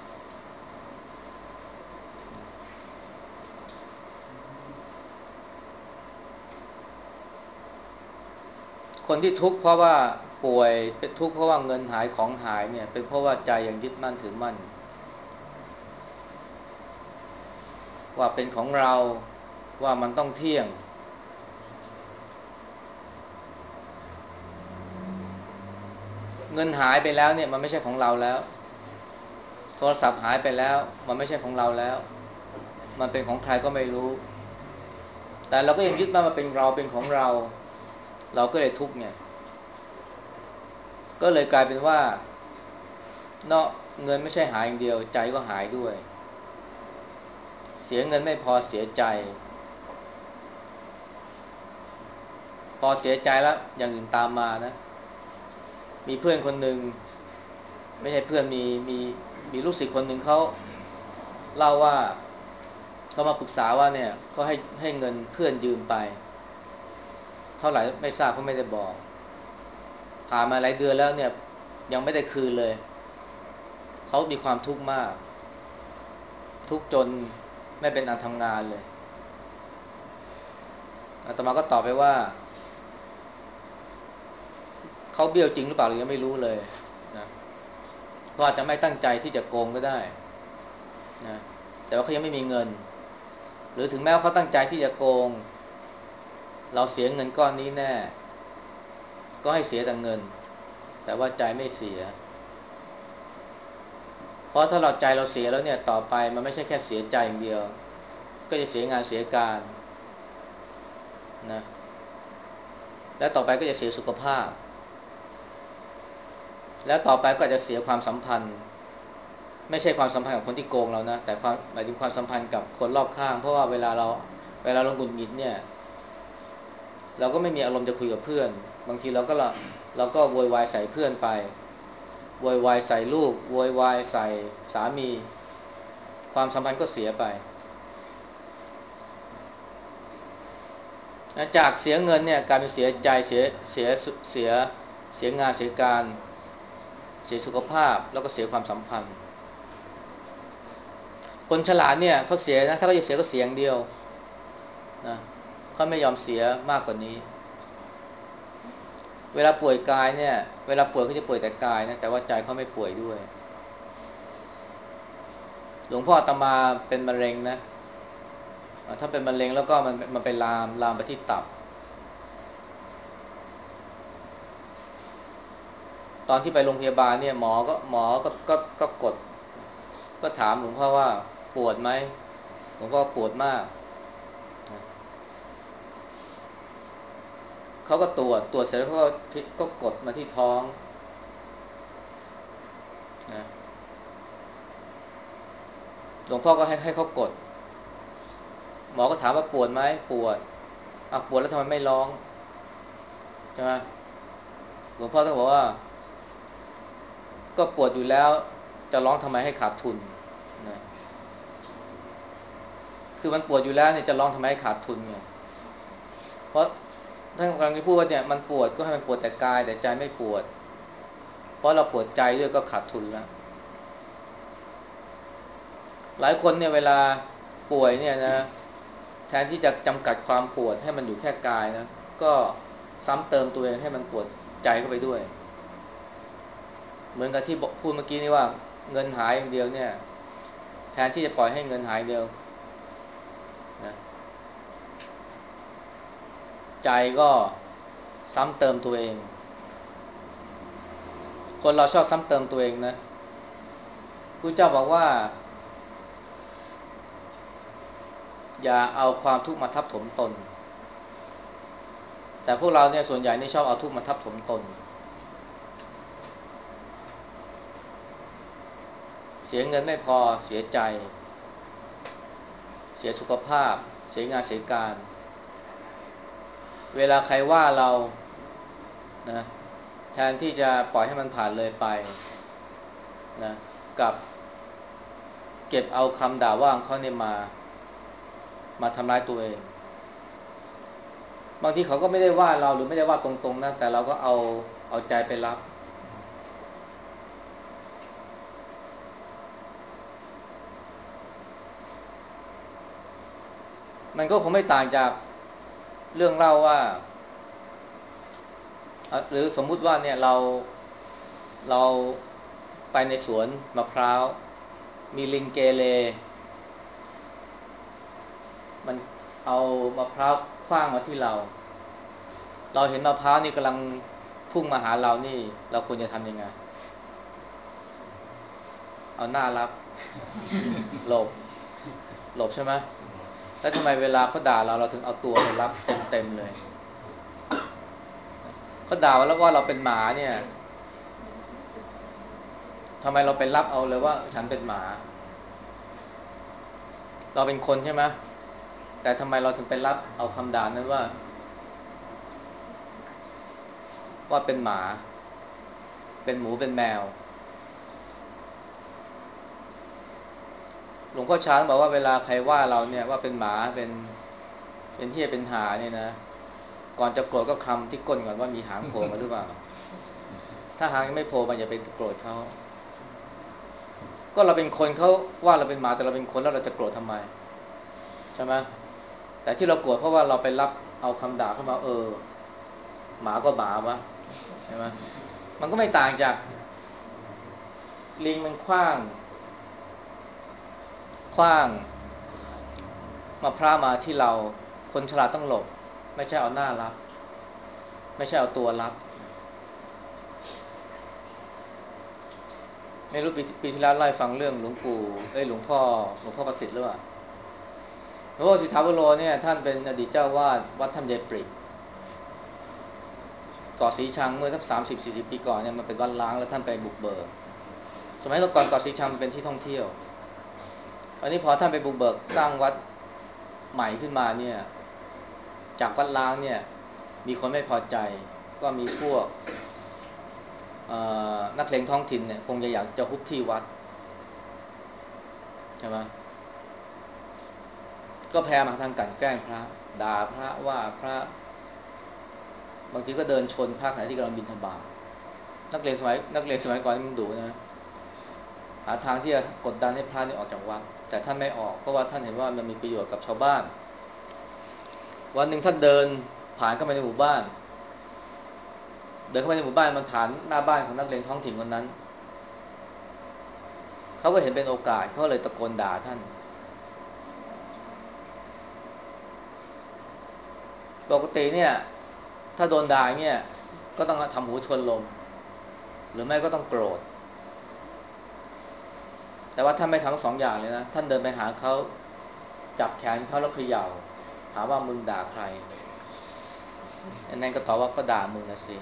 A: คนที่ทุกข์เพราะว่าป่วยเป็นทุกข์เพราะว่าเงินหายของหายเนี่ยเป็นเพราะว่าใจยังยึดมั่นถือมั่นว่าเป็นของเราว่ามันต้องเที่ยงเงินหายไปแล้วเนี่ยมันไม่ใช่ของเราแล้วโทรศัพท์หายไปแล้วมันไม่ใช่ของเราแล้วมันเป็นของใครก็ไม่รู้แต่เราก็ยังยึดมันมาเป็นเราเป็นของเราเราก็เลยทุกข์เนี่ยก็เลยกลายเป็นว่าเนาะเงินไม่ใช่หายอย่างเดียวใจก็หายด้วยเสียเงินไม่พอเสียใจพอเสียใจแล้วอย่างอื่นตามมานะมีเพื่อนคนหนึ่งไม่ใช่เพื่อนมีลูกศิษย์คนหนึ่งเขาเล่าว่าเขามาปรึกษาว่าเนี่ยเขาให้เงินเพื่อนยืมไปเท่าไหร่ไม่ทราบเขาไม่ได้บอกผ่านมาหลายเดือนแล้วเนี่ยยังไม่ได้คืนเลยเขามีความทุกข์มากทุกข์จนไม่เป็นอันทำงานเลยอาตมาก็ตอบไปว่าเขาเบี้ยวจริงหรือเปล่าเรายังไม่รู้เลยนะเขาอาจจะไม่ตั้งใจที่จะโกงก็ได้นะแต่ว่าเขายังไม่มีเงินหรือถึงแม้ว่าเขาตั้งใจที่จะโกงเราเสียเงินก้อนนี้แน่ก็ให้เสียแต่เงินแต่ว่าใจไม่เสียเพราะถ้าเราใจเราเสียแล้วเนี่ยต่อไปมันไม่ใช่แค่เสียใจอย่างเดียวก็จะเสียงานเสียการนะและต่อไปก็จะเสียสุขภาพแล้วต่อไปก็อาจจะเสียความสัมพันธ์ไม่ใช่ความสัมพันธ์กับคนที่โกงเรานะแต่ความหมายถึงความสัมพันธ์กับคนรอบข้างเพราะว่าเวลาเราหงุดหงิดเนี่ยเราก็ไม่มีอารมณ์จะคุยกับเพื่อนบางทีเราก็โวยวายใส่เพื่อนไปโวยวายใส่ลูกโวยวายใส่สามีความสัมพันธ์ก็เสียไปจากเสียเงินเนี่ยกลายเป็นเสียใจเสียเสียเสียงานเสียการเสียสุขภาพแล้วก็เสียความสัมพันธ์คนฉลาดเนี่ยเขาเสียนะถ้าเขาจะเสียก็เสียอย่างเดียวนะเขาไม่ยอมเสียมากกว่านี้เวลาป่วยกายเนี่ยเวลาป่วยเขาจะป่วยแต่กายนะแต่ว่าใจเขาไม่ป่วยด้วยหลวงพ่ออาตมาเป็นมะเร็งนะถ้าเป็นมะเร็งแล้วก็มันไปลามไปที่ตับตอนที่ไปโรงพยาบาลเนี่ยหมอก็กดก็ถามหลวงพ่อว่าปวดไหมหลวงพ่อปวดมากเขาก็ตรวจเสร็จแล้วเขาก็กดมาที่ท้องนะหลวงพ่อก็ให้เขากดหมอก็ถามว่าปวดไหมปวดปวดแล้วทำไมไม่ร้องใช่ไหมหลวงพ่อก็บอกว่าก็ปวดอยู่แล้วจะร้องทำไมให้ขาดทุนนะคือมันปวดอยู่แล้วเนี่ยจะร้องทำไมให้ขาดทุนไงเพราะท่านกำลังจะพูดว่าเนี่ยมันปวดก็ให้มันปวดแต่กายแต่ใจไม่ปวดเพราะเราปวดใจด้วยก็ขาดทุนแล้วหลายคนเนี่ยเวลาป่วยเนี่ยนะแทนที่จะจำกัดความปวดให้มันอยู่แค่กายนะก็ซ้ำเติมตัวเองให้มันปวดใจเข้าไปด้วยเหมือนกับที่บอกพูดเมื่อกี้นี่ว่าเงินหายอย่างเดียวเนี่ยแทนที่จะปล่อยให้เงินหายเดียวนะใจก็ซ้ำเติมตัวเองคนเราชอบซ้ำเติมตัวเองนะพระเจ้าบอกว่าอย่าเอาความทุกข์มาทับถมตนแต่พวกเราเนี่ยส่วนใหญ่นี่ชอบเอาทุกข์มาทับถมตนเสียเงินไม่พอเสียใจเสียสุขภาพเสียงานเสียการเวลาใครว่าเรานะแทนที่จะปล่อยให้มันผ่านเลยไปนะกับเก็บเอาคำด่าว่าของเขาเนี่ยมาทำร้ายตัวเองบางทีเขาก็ไม่ได้ว่าเราหรือไม่ได้ว่าตรงๆนะแต่เราก็เอาใจไปรับมันก็คงไม่ต่างจากเรื่องเล่าว่าหรือสมมุติว่าเนี่ยเราไปในสวนมะพร้าวมีลิงเกเรมันเอามะพร้าวขว้างมาที่เราเห็นมะพร้าวนี่กำลังพุ่งมาหาเรานี่เราควรจะทำยังไงเอาหน้ารับหลบหลบใช่ไหมแล้วทำไมเวลาเขาด่าเราถึงเอาตัวไปรับเต็มเลยเขาด่าว่าแล้วว่าเราเป็นหมาเนี่ยทำไมเราไปรับเอาเลยว่าฉันเป็นหมาเราเป็นคนใช่ไหมแต่ทำไมเราถึงไปรับเอาคำด่านั้นว่าเป็นหมาเป็นหมูเป็นแมวหลวงพ่อช้างบอกว่าเวลาใครว่าเราเนี่ยว่าเป็นหมาเป็นเหี้ยเป็นหาเนี่ยนะก่อนจะโกรธก็คำที่ก้นก่อนว่ามีหางโผล่มาหรือเปล่าถ้าหางยังไม่โผล่มาอย่าไปโกรธเขาก็เราเป็นคนเขาว่าเราเป็นหมาแต่เราเป็นคนแล้วเราจะโกรธทำไมใช่ไหมแต่ที่เราโกรธเพราะว่าเราไปรับเอาคำด่าเข้ามาหมาก็หมาวะใช่ไหมมันก็ไม่ต่างจากลิงมันคว้างมะพร้าวมาที่เราคนฉลาดต้องหลบไม่ใช่เอาหน้ารับไม่ใช่เอาตัวรับไม่รู้ปีที่แล้วไล่ฟังเรื่องหลวงปู่หลวงพ่อประสิทธิ์หรือเปล่าหลวงพ่อสิทธาวโรเนี่ยท่านเป็นอดีตเจ้าวาดวัดถ้ำยายปริกเกาะสีชังเมื่อสัก30-40 ปีก่อนเนี่ยมันเป็นวัดล้างแล้วท่านไปบุกเบิกสมัยก่อนเกาะสีชังเป็นที่ท่องเที่ยวอันนี้พอท่านไปบุกเบิกสร้างวัดใหม่ขึ้นมาเนี่ยจากวัดล้างเนี่ยมีคนไม่พอใจก็มีพวกนักเลงท้องถิ่นเนี่ยคงจะอยากจะฮุบที่วัดใช่ไหมก็แพ้มาทางกลั่นแกล้งพระด่าพระว่าพระบางทีก็เดินชนพระขณะที่กำลังบิณฑบาตนักเลงสมัยก่อนมันดุนะหาทางที่จะกดดันให้พระนี่ออกจากวัดแต่ท่านไม่ออกเพราะว่าท่านเห็นว่ามันมีประโยชน์กับชาวบ้านวันหนึ่งท่านเดินผ่านเข้าไปในหมู่บ้านเดินเข้าไปในหมู่บ้านมันผ่านหน้าบ้านของนักเลงท้องถิ่นคนนั้นเขาก็เห็นเป็นโอกาสเขาเลยตะโกนด่าท่านปกติเนี่ยถ้าโดนด่าเนี่ยก็ต้องทำหูทวนลมหรือไม่ก็ต้องโกรธแต่ว่าท่านไม่ทำสองอย่างเลยนะท่านเดินไปหาเขาจับแขนเขาแล้วเขย่าถามว่ามึงด่าใครอันนั้นก็ตอบว่าก็ด่ามึงนะสิ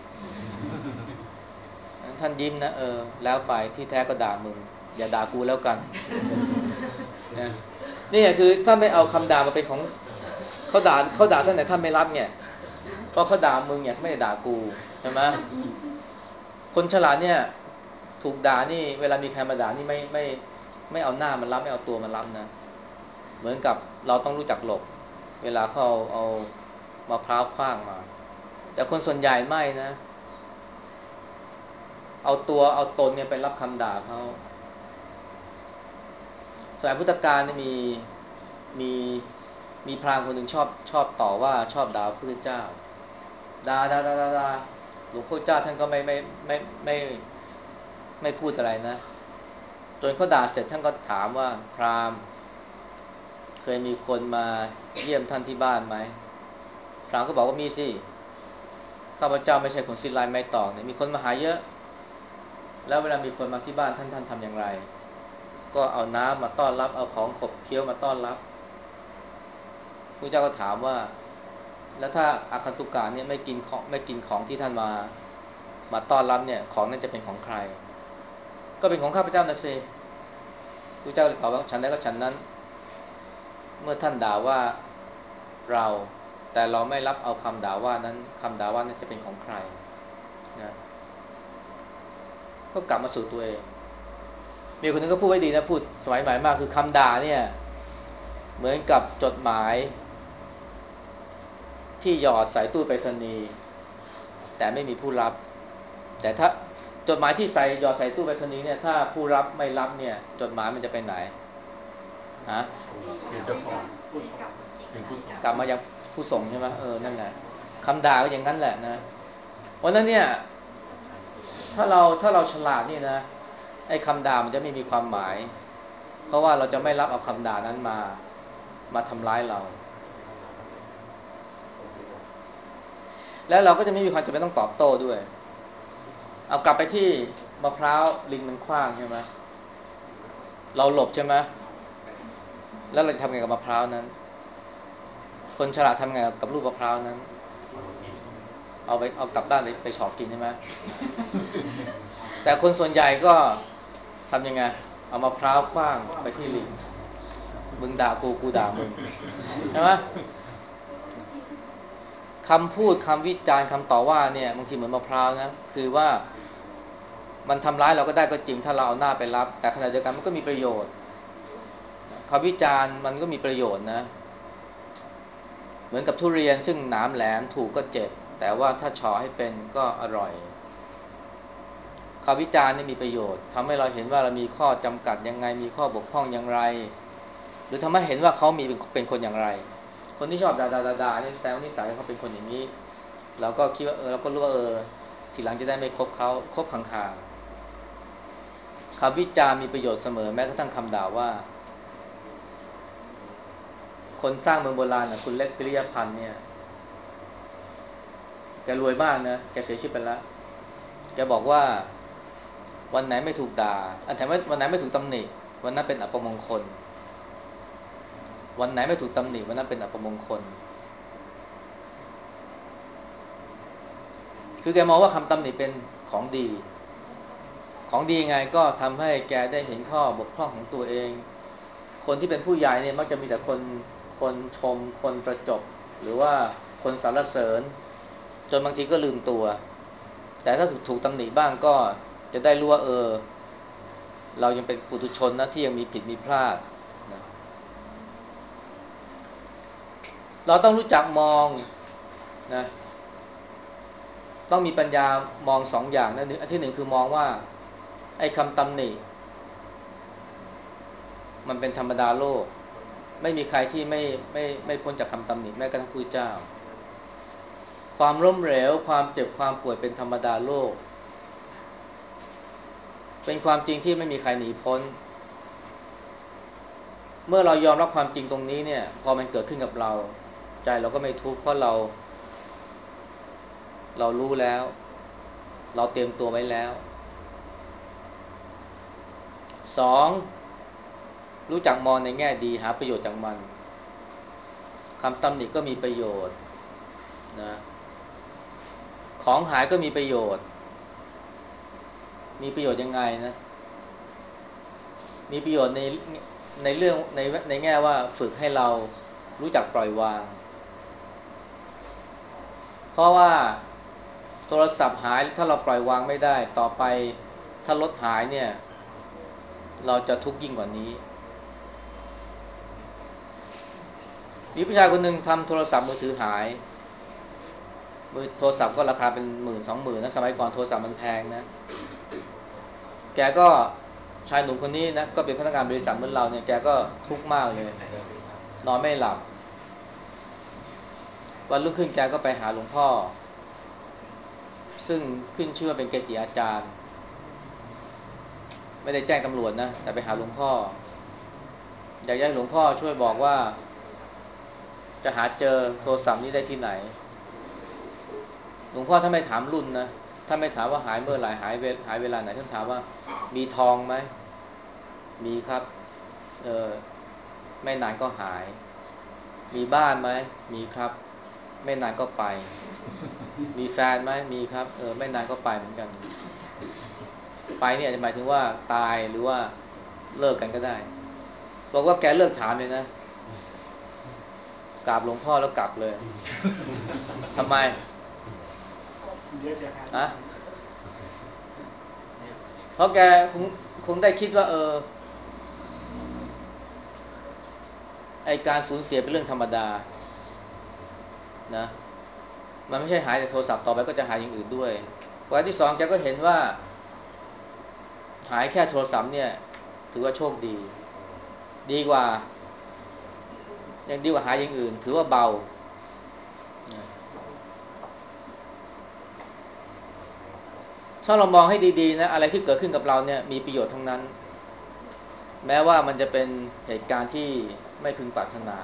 A: ท่านยิ้มนะแล้วไปที่แท้ก็ด่ามึงอย่าด่ากูแล้วกันนะนี่คือท่านไม่เอาคำด่ามาเป็นของเขาด่าท่านแต่ท่านไม่รับเนี่ยเพราะเขาด่ามึงเนี่ยไม่ได้ด่ากูใช่ไหมคนฉลาดเนี่ยถูกด่านี่เวลามีใครมาด่านี่ไม่เอาหน้ามันรับไม่เอาตัวมันรับนะเหมือนกับเราต้องรู้จักหลบเวลาเขาเอามะพร้าวขว้างมาแต่คนส่วนใหญ่ไม่นะเอาตัวเอาตนเนี่ยไปรับคำด่าเขาสมัยพุทธกาลนี่มีมีพราหมณ์คนหนึ่งชอบต่อว่าชอบด่าพระพุทธเจ้าด่าหลวงพ่อเจ้าท่านก็ไม่ไม่พูดอะไรนะจนเขาด่าเสร็จท่านก็ถามว่าพราหมณ์เคยมีคนมาเยี่ยมท่านที่บ้านไหมพราหมณ์ก็บอกว่ามีสิข้าพเจ้าไม่ใช่คนสิ้นลายไม้ตอกเนี่ยมีคนมาหาเยอะแล้วเวลามีคนมาที่บ้านท่านทำอย่างไรก็เอาน้ำมาต้อนรับเอาของขบเคี้ยวมาต้อนรับพระเจ้าก็ถามว่าแล้วถ้าอาคันตุกะเนี่ยไม่กินของที่ท่านมาต้อนรับเนี่ยของนั้นจะเป็นของใครก็เป็นของข้าพเจ้านะสิพระเจ้าเลยตอบว่าฉันนั้นก็ฉันนั้นเมื่อท่านด่าว่าเราแต่เราไม่รับเอาคำด่าว่านั้นคำด่าว่านั้นจะเป็นของใครนะก็กลับมาสู่ตัวเองมีคนนึงก็พูดไว้ดีนะพูดสมัยใหม่มากคือคำด่าเนี่ยเหมือนกับจดหมายที่หยอดใส่ตู้ไปรษณีย์แต่ไม่มีผู้รับแต่ถ้าจดหมายที่ใส่หยอดใส่ตู้ไปรษณีย์เนี่ยถ้าผู้รับไม่รับเนี่ยจดหมายมันจะไปไหนฮะ
B: คือเจ้าของผู้ส่งคือผู้ส่ง
A: กลับมายังผู้ส่งใช่ไหมนั่นแหละคำด่าก็อย่างนั้นแหละนะเพราะนั้นเนี่ยถ้าเราฉลาดนี่นะไอ้คำด่ามันจะไม่มีความหมายเพราะว่าเราจะไม่รับเอาคำด่านั้นมาทำร้ายเราแล้วเราก็จะไม่มีความจำเป็นต้องตอบโต้ด้วยเอากลับไปที่มะพร้าวลิงมันขว้างใช่ไหมเราหลบใช่ไหมแล้วเราจะทำไงกับมะพร้าวนั้นคนฉลาดทำไงกับลูกมะพร้าวนั้นเอากลับบ้านไปฉอกกินใช่ไหมแต่คนส่วนใหญ่ก็ทำยังไงเอามะพร้าวขว้างไปที่ลิงมึงด่ากูด่ามึงใช่ไหมคำพูดคำวิจารณ์คำต่อว่าเนี่ยบางทีเหมือนมะพร้าวนะคือว่ามันทำร้ายเราก็ได้ก็จริงถ้าเราเอาหน้าไปรับแต่ขณะเดียวกันมันก็มีประโยชน์คำวิจารณ์มันก็มีประโยชน์นะเหมือนกับทุเรียนซึ่งหนามแหลมถูกก็เจ็บแต่ว่าถ้าเฉาะให้เป็นก็อร่อยคำวิจารณ์นี่มีประโยชน์ทำให้เราเห็นว่าเรามีข้อจำกัดยังไงมีข้อบกพร่องอย่างไรหรือทำให้เห็นว่าเขามีเป็นคนอย่างไรคนที่ชอบด่าเนี่ยแสดงว่านิสัยเขาเป็นคนอย่างนี้เราก็คิดว่าเราก็รู้ว่าทีหลังจะได้ไม่คบเขาคบห่างๆคำวิจารณ์มีประโยชน์เสมอแม้กระทั่งคำด่าว่าคนสร้างเมืองโบราณนะคุณเล็กพิริยพันธ์เนี่ยแกรวยมากนะแกเสียชีวิตไปแล้วแกบอกว่าวันไหนไม่ถูกด่าอันแถมว่าวันไหนไม่ถูกตำหนิวันนั้นเป็นอัปมงคลวันไหนไม่ถูกตำหนิวันนั้นเป็นอัปมงคลคือแกมองว่าคำตำหนิเป็นของดีของดีไงก็ทำให้แกได้เห็นข้อบกพร่องของตัวเองคนที่เป็นผู้ใหญ่เนี่ยมักจะมีแต่คนชมคนประจบหรือว่าคนสรรเสริญจนบางทีก็ลืมตัวแต่ถ้าถูกตำหนิบ้างก็จะได้รู้ว่าเรายังเป็นปุถุชนนะที่ยังมีผิดมีพลาดนะเราต้องรู้จักมองนะต้องมีปัญญามองสองอย่างนะอันที่หนึ่งคือมองว่าไอ้คำตำหนิมันเป็นธรรมดาโลกไม่มีใครที่ไม่พ้นจากคำตำหนิแม้กระทั่งพระเจ้าความล้มเหลวความเจ็บความป่วยเป็นธรรมดาโลกเป็นความจริงที่ไม่มีใครหนีพ้นเมื่อเรายอมรับความจริงตรงนี้เนี่ยพอมันเกิดขึ้นกับเราใจเราก็ไม่ทุกข์เพราะเรารู้แล้วเราเตรียมตัวไว้แล้วสองรู้จักมองในแง่ดีหาประโยชน์จากมันคำตำหนิก็มีประโยชน์นะของหายก็มีประโยชน์มีประโยชน์ยังไงนะมีประโยชน์ในเรื่องในแง่ว่าฝึกให้เรารู้จักปล่อยวางเพราะว่าโทรศัพท์หายถ้าเราปล่อยวางไม่ได้ต่อไปถ้ารถหายเนี่ยเราจะทุกข์ยิ่งกว่านี้มีผู้ชายคนหนึ่งทำโทรศัพท์มือถือหายโทรศัพท์ก็ราคาเป็น10,000-20,000นะสมัยก่อนโทรศัพท์มันแพงนะแกก็ชายหนุ่มคนนี้นะก็เป็นพนักงานบริษัทเหมือนเราเนี่ยแกก็ทุกข์มากเลยนอนไม่หลับวันรุ่งขึ้นแกก็ไปหาหลวงพ่อซึ่งขึ้นชื่อว่าเป็นเกจิอาจารย์ไม่ได้แจ้งตำรวจนะแต่ไปหาหลวงพ่ออยากให้หลวงพ่อช่วยบอกว่าจะหาเจอโทรศัพท์นี้ได้ที่ไหนหลวงพ่อถ้าไม่ถามรุ่นนะถ้าไม่ถามว่าหายเมื่อไหร่หายเวลาไหนท่านถามว่ามีทองไหมมีครับเออไม่นานก็หายมีบ้านไหมมีครับไม่นานก็ไปมีแฟนไหมมีครับไม่นานก็ไปเหมือนกันไปเนี่ยจะหมายถึงว่าตายหรือว่าเลิกกันก็ได้บอกว่าแกเลิกถามเลยนะกราบหลวงพ่อแล้วกลับเลยทำไมฮะเพราะแกคงได้คิดว่าไอการสูญเสียเป็นเรื่องธรรมดานะมันไม่ใช่หายแต่โทรศัพท์ต่อไปก็จะหายอย่างอื่นด้วยวันที่สองแกก็เห็นว่าหายแค่โทรศัพท์เนี่ยถือว่าโชคดีดีกว่ายังดีกว่าหายอย่างอื่นถือว่าเบานะถ้าเรามองให้ดีๆนะอะไรที่เกิดขึ้นกับเราเนี่ยมีประโยชน์ทั้งนั้นแม้ว่ามันจะเป็นเหตุการณ์ที่ไม่พึงปรารถนา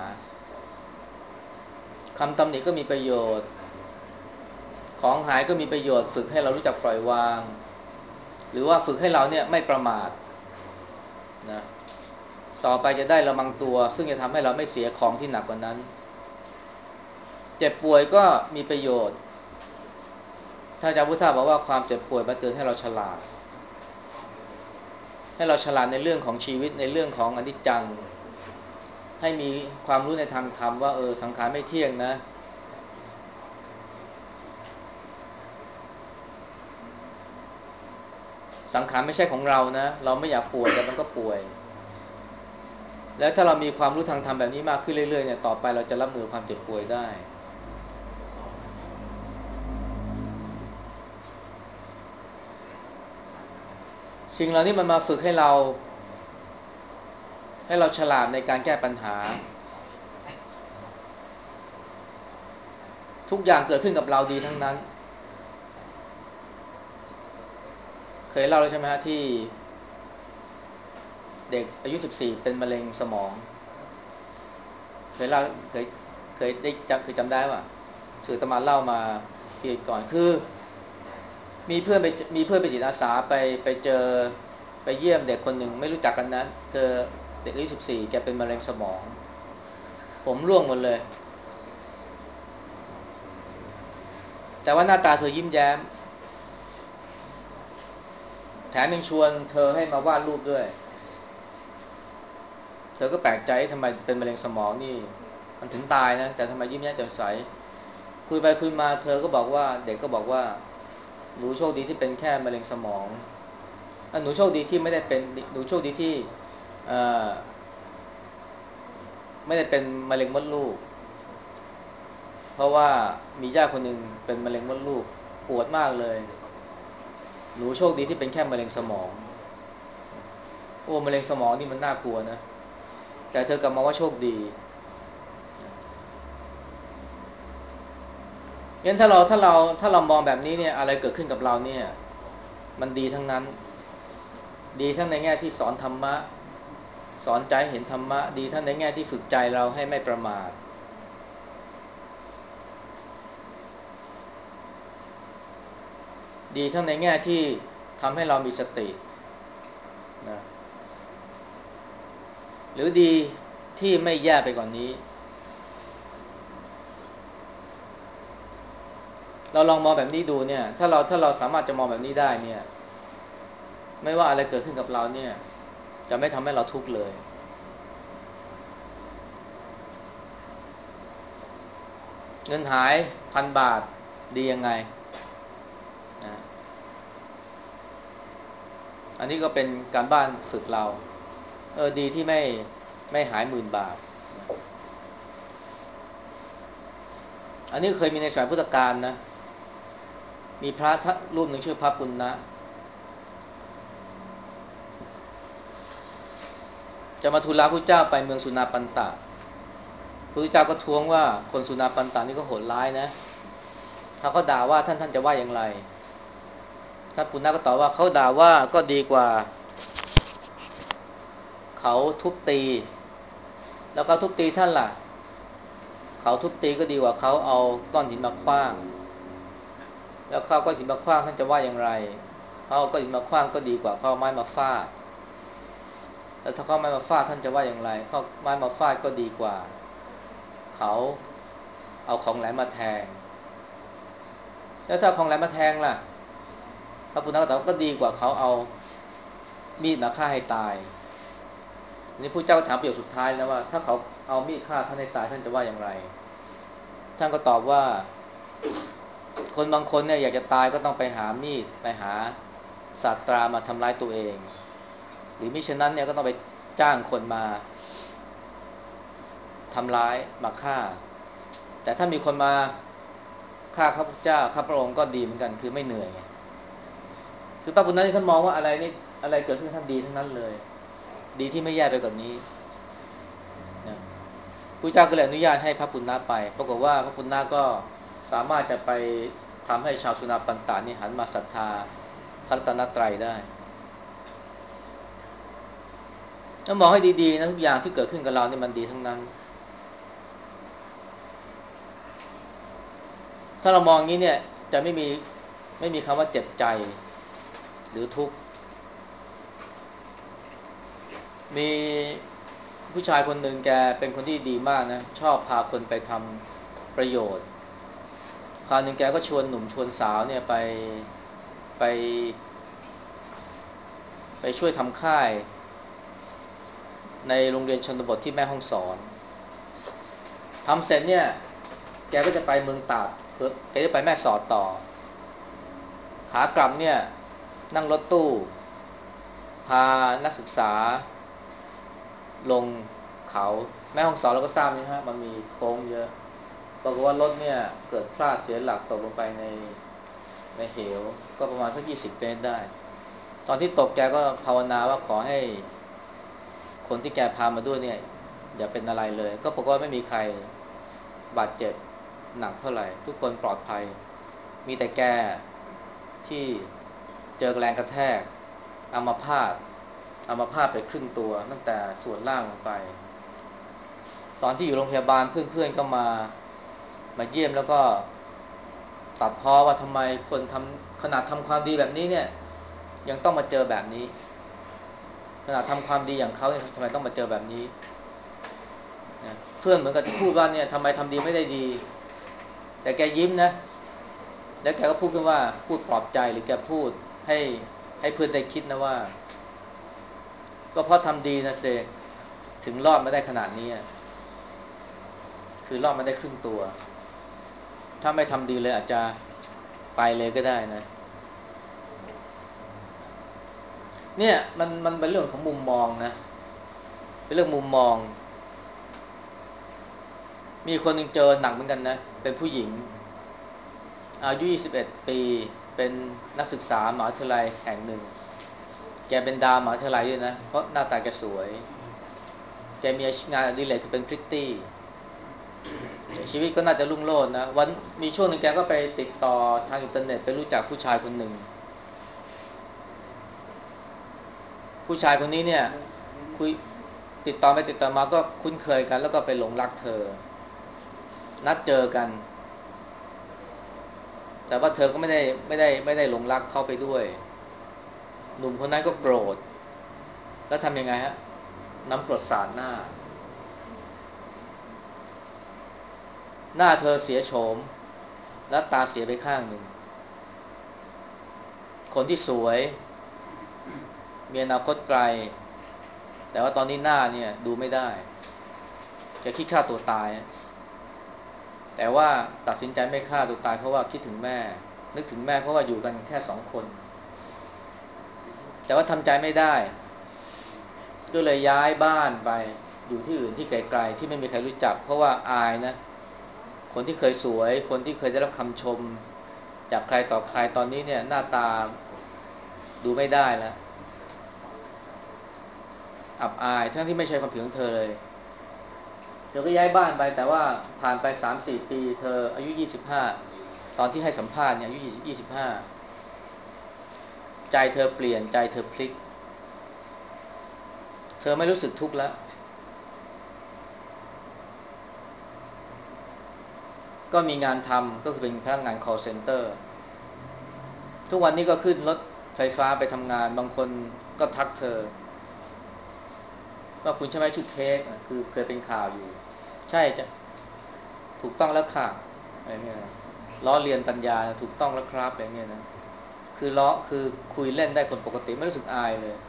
A: คำตำหนิก็มีประโยชน์ของหายก็มีประโยชน์ฝึกให้เรารู้จักปล่อยวางหรือว่าฝึกให้เราเนี่ยไม่ประมาทนะต่อไปจะได้ระวังตัวซึ่งจะทำให้เราไม่เสียของที่หนักกว่านั้นเจ็บป่วยก็มีประโยชน์ถ้าอาจารย์พุทธาบอกว่าความเจ็บป่วยมาเตือนให้เราฉลาดในเรื่องของชีวิตในเรื่องของอนิจจังให้มีความรู้ในทางธรรมว่าสังขารไม่เที่ยงนะสังขารไม่ใช่ของเรานะเราไม่อยากป่วยแต่มันก็ป่วยแล้วถ้าเรามีความรู้ทางธรรมแบบนี้มากขึ้นเรื่อยๆเนี่ยต่อไปเราจะรับมือความเจ็บป่วยได้สิ่งเหล่านี้มันมาฝึกให้เราฉลาดในการแก้ปัญหาทุกอย่างเกิดขึ้นกับเราดีทั้งนั้นเคยเล่าแล้วใช่ไหมฮะที่เด็กอายุ14เป็นมะเร็งสมองเคยเล่าเคยเคยจำได้ป่ะสื่ออาตมาเล่ามาปีก่อนคือมีเพื่อนไปมีเพื่อนเป็นจิตอาสาไปเจอไปเยี่ยมเด็กคนหนึ่งไม่รู้จักกันนะเธอเด็กอายุ14แกเป็นมะเร็งสมองผมร่วงหมดเลยแต่ว่าหน้าตาเธอยิ้มแย้มแถมยังชวนเธอให้มาวาดรูปด้วยเธอก็แปลกใจทำไมเป็นมะเร็งสมองนี่มันถึงตายนะแต่ทำไมยิ้มแย้มแจ่มใสคุยไปคุยมาเธอก็บอกว่าเด็กก็บอกว่าหนูโชคดีที่เป็นแค่มะเร็งสมองหนูโชคดีที่ไม่ได้เป็นหนูโชคดีที่เอ่อไม่ได้เป็นมะเร็งมดลูกเพราะว่ามีญาติคนหนึ่งเป็นมะเร็งมดลูกปวดมากเลยหนูโชคดีที่เป็นแค่มะเร็งสมองโอ้มะเร็งสมองนี่มันน่ากลัวนะแต่เธอกลับมาว่าโชคดีงั้นถ้าเรามองแบบนี้เนี่ยอะไรเกิดขึ้นกับเราเนี่ยมันดีทั้งนั้นดีทั้งในแง่ที่สอนธรรมะสอนใจเห็นธรรมะดีทั้งในแง่ที่ฝึกใจเราให้ไม่ประมาทดีทั้งในแง่ที่ทำให้เรามีสตินะหรือดีที่ไม่แย่ไปกว่านนี้เราลองมองแบบนี้ดูเนี่ยถ้าเราสามารถจะมองแบบนี้ได้เนี่ยไม่ว่าอะไรเกิดขึ้นกับเราเนี่ยจะไม่ทำให้เราทุกข์เลยเงินหาย1,000 บาทดียังไงนะอันนี้ก็เป็นการบ้านฝึกเราดีที่ไม่หาย10,000 บาทอันนี้เคยมีในสมัยพุทธกาลนะมีพระรูปหนึ่งชื่อพระปุณณะจะมาทูลลาพระเจ้าไปเมืองสุนาปันตะพระพุทธเจ้าก็ท้วงว่าคนสุนาปันตะนี่ก็โหดร้ายนะถ้าเขาด่าว่าท่านจะว่าอย่างไรถ้าปุณณะก็ตอบว่าเขาด่าว่าก็ดีกว่าเขาทุบตีแล้วก็ทุบตีท่านล่ะเขาทุบตีก็ดีกว่าเขาเอาก้อนหินมาขว้างแล้วเขาก้อนหินมาขว้างท่านจะว่าอย่างไรเขาเอาก้อนหินมาขว้างก็ดีกว่าเขาเอาไม้มาฟาดแล้วถ้าเขาไม้มาฟาดท่านจะว่าอย่างไรเขาไม้มาฟาดก็ดีกว่าเขาเอาของแหลมมาแทงแล้วถ้าของแหลมมาแทงล่ะพระปุณณะก็ตอบก็ดีกว่าเขาเอามีดมาฆ่าให้ตายนี่พระเจ้าถามประโยคสุดท้ายนะว่าถ้าเขาเอามีดฆ่าท่านให้ตายท่านจะว่าอย่างไรท่านก็ตอบว่าคนบางคนเนี่ยอยากจะตายก็ต้องไปหามีดไปหาศาสตรามาทำร้ายตัวเองหรือมิฉะนั้นเนี่ยก็ต้องไปจ้างคนมาทำร้ายมาฆ่าแต่ถ้ามีคนมาฆ่าข้าพเจ้าข้าพระองค์ก็ดีเหมือนกันคือไม่เหนื่อยไงคือพระปุณณะที่ท่านมองว่าอะไรนี่อะไรเกิดขึ้นท่านดีทั้งนั้นเลยดีที่ไม่แย่ไปกว่านี้นะพระเจ้าก็เลยอนุญาตให้พระปุณณะไปปรากฏว่าพระปุณณะก็สามารถจะไปทำให้ชาวสุนาปันตานี่หันมาศรัทธาพระรัตนตรัยได้ถ้ามองให้ดีๆนะทุกอย่างที่เกิดขึ้นกับเราเนี่ยมันดีทั้งนั้นถ้าเรามองอย่างนี้เนี่ยจะไม่มีคำว่าเจ็บใจหรือทุกข์มีผู้ชายคนหนึ่งแกเป็นคนที่ดีมากนะชอบพาคนไปทำประโยชน์คราวหนึ่งแกก็ชวนหนุ่มชวนสาวเนี่ยไปไปช่วยทำค่ายในโรงเรียนชนบทที่แม่ฮ่องสอนทำเสร็จเนี่ยแกก็จะไปเมืองตราดแกจะไปแม่สอดต่อขากลับเนี่ยนั่งรถตู้พานักศึกษาลงเขาแม่ฮ่องสอนเราก็ทราบนะฮะมันมีโค้งเยอะปรากฏว่ารถเนี่ยเกิดพลาดเสียหลักตกลงไปในเหวก็ประมาณสัก20 เมตรได้ตอนที่ตกแกก็ภาวนาว่าขอให้คนที่แกพามาด้วยเนี่ยอย่าเป็นอะไรเลยก็ปรากฏว่าไม่มีใครบาดเจ็บหนักเท่าไหร่ทุกคนปลอดภัยมีแต่แกที่เจอแรงกระแทกอัมพาตไปครึ่งตัวตั้งแต่ส่วนล่างลงไปตอนที่อยู่โรงพยาบาลเพื่อนๆก็มาเยี่ยมแล้วก็ตัดพ้อว่าทำไมคนทำขนาดทำความดีแบบนี้เนี่ยยังต้องมาเจอแบบนี้ขนาดทำความดีอย่างเขาเนี่ยทำไมต้องมาเจอแบบนี้นะเพื่อนเหมือนกับพูดว่าเนี่ยทำไมทำดีไม่ได้ดีแต่แกยิ้มนะแล้วแกก็พูดขึ้นว่าพูดปลอบใจหรือแกพูดให้ให้เพื่อนได้คิดนะว่าก็เพราะทำดีนะเซถึงรอดมาได้ขนาดนี้คือรอดมาได้ครึ่งตัวถ้าไม่ทำดีเลยอาจจะไปเลยก็ได้นะเนี่ยมันเป็นเรื่องของมุมมองนะเป็นเรื่องมุมมองมีคนหนึ่งเจอหนักเหมือนกันนะเป็นผู้หญิงอายุ21 ปีเป็นนักศึกษามหาวิทยาลัยแห่งหนึ่งแกเป็นดาวมหาวิทยาลัยด้วยนะเพราะหน้าตาแกสวยแกมีงานอดิเรกคือเป็นพริตตี้ชีวิตก็น่าจะรุ่งโรจน์นะวันมีช่วงหนึ่งแกก็ไปติดต่อทางอินเทอร์เน็ตไปรู้จักผู้ชายคนหนึ่งผู้ชายคนนี้เนี่ยคุยติดต่อไปติดต่อมาก็คุ้นเคยกันแล้วก็ไปหลงรักเธอนัดเจอกันแต่ว่าเธอก็ไม่ได้หลงรักเขาไปด้วยหนุ่มคนนั้นก็โกรธแล้วทำยังไงฮะน้ำกรดสาดหน้าเธอเสียโฉมและตาเสียไปข้างหนึ่งคนที่สวยมีอนาคตไกลแต่ว่าตอนนี้หน้าเนี่ยดูไม่ได้จะคิดฆ่าตัวตายแต่ว่าตัดสินใจไม่ฆ่าตัวตายเพราะว่าคิดถึงแม่นึกถึงแม่เพราะว่าอยู่กันแค่2 คนแต่ว่าทำใจไม่ได้ก็เลยย้ายบ้านไปอยู่ที่อื่นที่ไกลๆที่ไม่มีใครรู้จักเพราะว่าอายนะคนที่เคยสวยคนที่เคยได้รับคำชมจากใครต่อใครตอนนี้เนี่ยหน้าตาดูไม่ได้แล้วอับอายทั้งที่ไม่ใช่ความผิดของเธอเลยเธอก็ย้ายบ้านไปแต่ว่าผ่านไป3-4 ปีเธออายุ25ตอนที่ให้สัมภาษณ์เนี่ยอายุ25ใจเธอเปลี่ยนใจเธอพลิกเธอไม่รู้สึกทุกข์แล้วก็มีงานทำก็คือเป็นพนักงาน call center ทุกวันนี้ก็ขึ้นรถไฟฟ้าไปทำงานบางคนก็ทักเธอว่าคุณใช่ไหมชื่อเค้กคือเคยเป็นข่าวอยู่ใช่จะถูกต้องแล้วค่ะอะไรเงี้ยนะล้อเลียนปัญญาถูกต้องแล้วครับอะไรเงี้ยนะคือล้อคือคุยเล่นได้คนปกติไม่รู้สึกอายเลย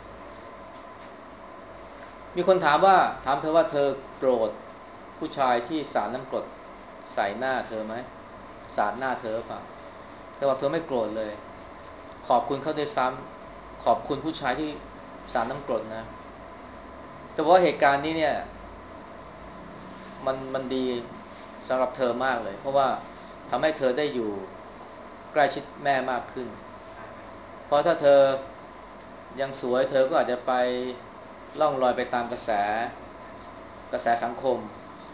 A: มีคนถามเธอว่าเธอโกรธผู้ชายที่สาดน้ำกรดใส่หน้าเธอไหมสาดหน้าเธอเปล่าเธอบอกเธอไม่โกรธเลยขอบคุณเขาด้วยซ้ำขอบคุณผู้ชายที่สาดน้ำกรดนะแต่ว่าเหตุการณ์นี้เนี่ยมันดีสำหรับเธอมากเลยเพราะว่าทำให้เธอได้อยู่ใกล้ชิดแม่มากขึ้นเพราะถ้าเธอยังสวยเธอก็อาจจะไปล่องลอยไปตามกระแสสังคม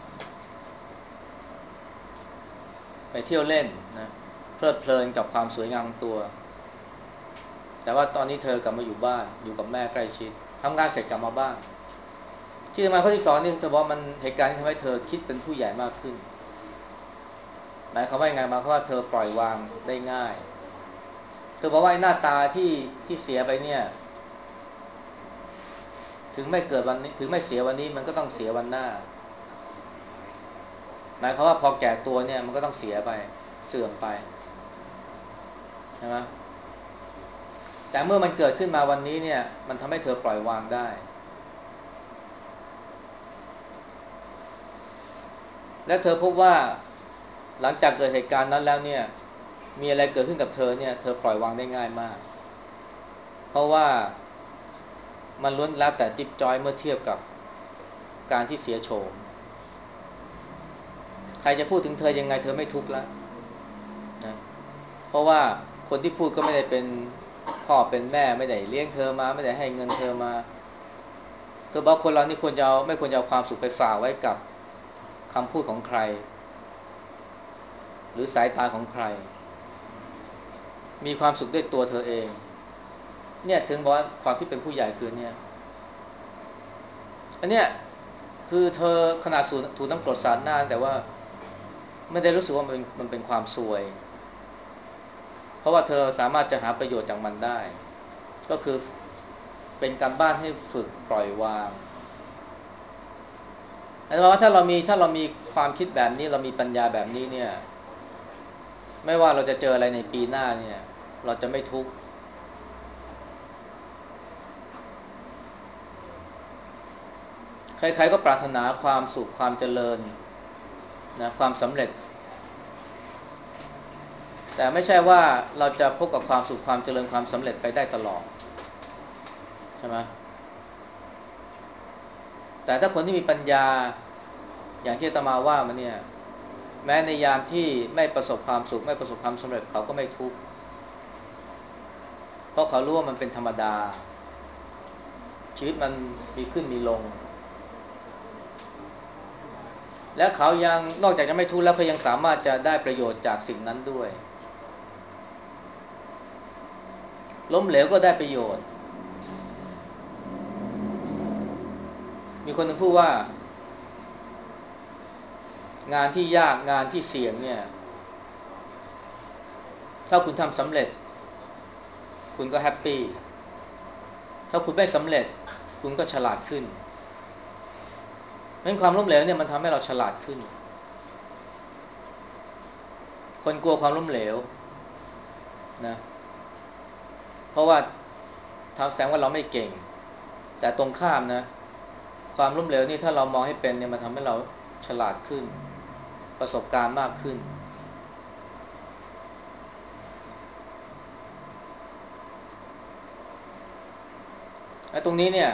A: ไปเที่ยวเล่นนะเพลิดเพลินกับความสวยงามของตัวแต่ว่าตอนนี้เธอกลับมาอยู่บ้านอยู่กับแม่ใกล้ชิดทำงานเสร็จกลับมาบ้านที่ทำงานข้อที่สองนี่เธอบอกมันเหตุการณ์ที่ทำให้เธอคิดเป็นผู้ใหญ่มากขึ้นหมายความว่ายังไงมาเพราะว่าเธอปล่อยวางได้ง่ายเธอบอกว่าไอ้หน้าตาที่เสียไปเนี่ยถึงไม่เกิดวันนี้ถึงไม่เสียวันนี้มันก็ต้องเสียวันหน้าหมายความว่าพอแก่ตัวเนี่ยมันก็ต้องเสียไปเสื่อมไปใช่ไหมแต่เมื่อมันเกิดขึ้นมาวันนี้เนี่ยมันทำให้เธอปล่อยวางได้และเธอพบว่าหลังจากเกิดเหตุการณ์นั้นแล้วเนี่ยมีอะไรเกิดขึ้นกับเธอเนี่ยเธอปล่อยวางได้ง่ายมากเพราะว่ามันล้วนแล้วแต่จิ๊บจ้อยเมื่อเทียบกับการที่เสียโฉมใครจะพูดถึงเธอยังไงเธอไม่ทุกข์แล้วนะเพราะว่าคนที่พูดก็ไม่ได้เป็นพ่อเป็นแม่ไม่ได้เลี้ยงเธอมาไม่ได้ให้เงินเธอมาเธอบอกคนเรานี่ควรจะเอาไม่ควรจะเอาความสุขไปฝากไว้กับคำพูดของใครหรือสายตาของใครมีความสุขด้วยตัวเธอเองเนี่ยถึงบอกว่าความที่เป็นผู้ใหญ่คือเนี่ยอันเนี้ยคือเธอขนาดถูกน้ำกรดสาดหน้าแต่ว่าไม่ได้รู้สึกว่ามันเป็นความซวยเพราะว่าเธอสามารถจะหาประโยชน์จากมันได้ก็คือเป็นการบ้านให้ฝึกปล่อยวางแล้วถ้าเรามีความคิดแบบนี้เรามีปัญญาแบบนี้เนี่ยไม่ว่าเราจะเจออะไรในปีหน้าเนี่ยเราจะไม่ทุกข์ใครๆก็ปรารถนาความสุขความเจริญนะความสำเร็จแต่ไม่ใช่ว่าเราจะพบกับความสุขความเจริญความสำเร็จไปได้ตลอดใช่ไหมแต่ถ้าคนที่มีปัญญาอย่างที่อาตมาว่ามาเนี่ยแม้ในยามที่ไม่ประสบความสุขไม่ประสบความสำเร็จเขาก็ไม่ทุกข์เพราะเขารู้ว่ามันเป็นธรรมดาชีวิตมันมีขึ้นมีลงและเขายังนอกจากจะไม่ทุกข์แล้วเขายังสามารถจะได้ประโยชน์จากสิ่งนั้นด้วยล้มเหลวก็ได้ประโยชน์มีคนหนึ่งพูดว่างานที่ยากงานที่เสี่ยงเนี่ยถ้าคุณทำสำเร็จคุณก็แฮปปี้ถ้าคุณไม่สำเร็จคุณก็ฉลาดขึ้นเพราะความล้มเหลวเนี่ยมันทำให้เราฉลาดขึ้นคนกลัวความล้มเหลวนะเพราะว่าทำแสดงว่าเราไม่เก่งแต่ตรงข้ามนะความล้มเหลวนี่ถ้าเรามองให้เป็นเนี่ยมันทำให้เราฉลาดขึ้นประสบการณ์มากขึ้นไอ้ตรงนี้เนี่ย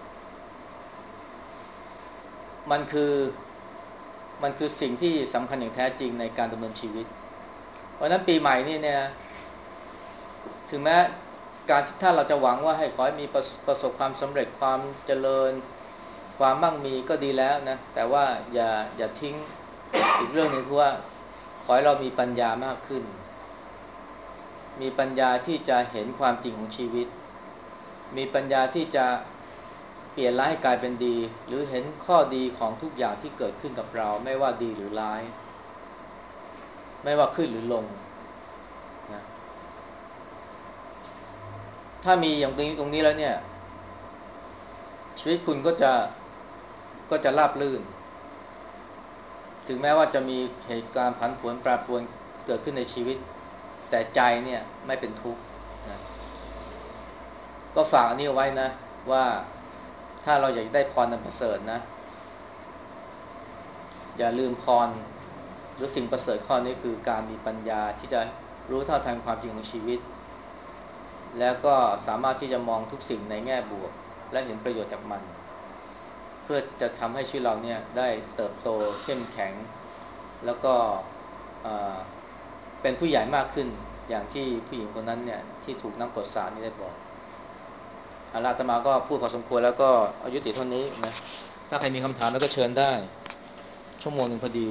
A: มันคือมันคือสิ่งที่สำคัญอย่างแท้จริงในการดำเนินชีวิตเพราะฉะนั้นปีใหม่นี่เนี่ยถึงแม้การถ้าเราจะหวังว่าให้ขอให้มีประสบความสำเร็จความเจริญความมั่งมีก็ดีแล้วนะแต่ว่าอย่าทิ้งอีกเรื่องหนึ่งคือว่าขอให้เรามีปัญญามากขึ้นมีปัญญาที่จะเห็นความจริงของชีวิตมีปัญญาที่จะเปลี่ยนร้ายให้กลายเป็นดีหรือเห็นข้อดีของทุกอย่างที่เกิดขึ้นกับเราไม่ว่าดีหรือร้ายไม่ว่าขึ้นหรือลงนะถ้ามีอย่างตรงนี้แล้วเนี่ยชีวิตคุณก็จะราบรื่นถึงแม้ว่าจะมีเหตุการณ์ผันผวนแปรปรวนเกิดขึ้นในชีวิตแต่ใจเนี่ยไม่เป็นทุกข์นะก็ฝากอันนี้เอาไว้นะว่าถ้าเราอยากได้พรอันประเสริฐนะอย่าลืมพรหรือสิ่งประเสริฐข้อนี้คือการมีปัญญาที่จะรู้เท่าทันความจริงของชีวิตแล้วก็สามารถที่จะมองทุกสิ่งในแง่บวกและเห็นประโยชน์จากมันเพื่อจะทำให้ชีวิตเราเนี่ยได้เติบโตเข้มแข็งแล้วก็เป็นผู้ใหญ่มากขึ้นอย่างที่ผู้หญิงคนนั้นเนี่ยที่ถูกน้ำกรดสาดนี่ได้บอกอาตมาก็พูดพอสมควรแล้วก็เอายุติเท่านี้นะถ้าใครมีคำถามแล้วก็เชิญได้ชั่วโมงหนึ่งพอดี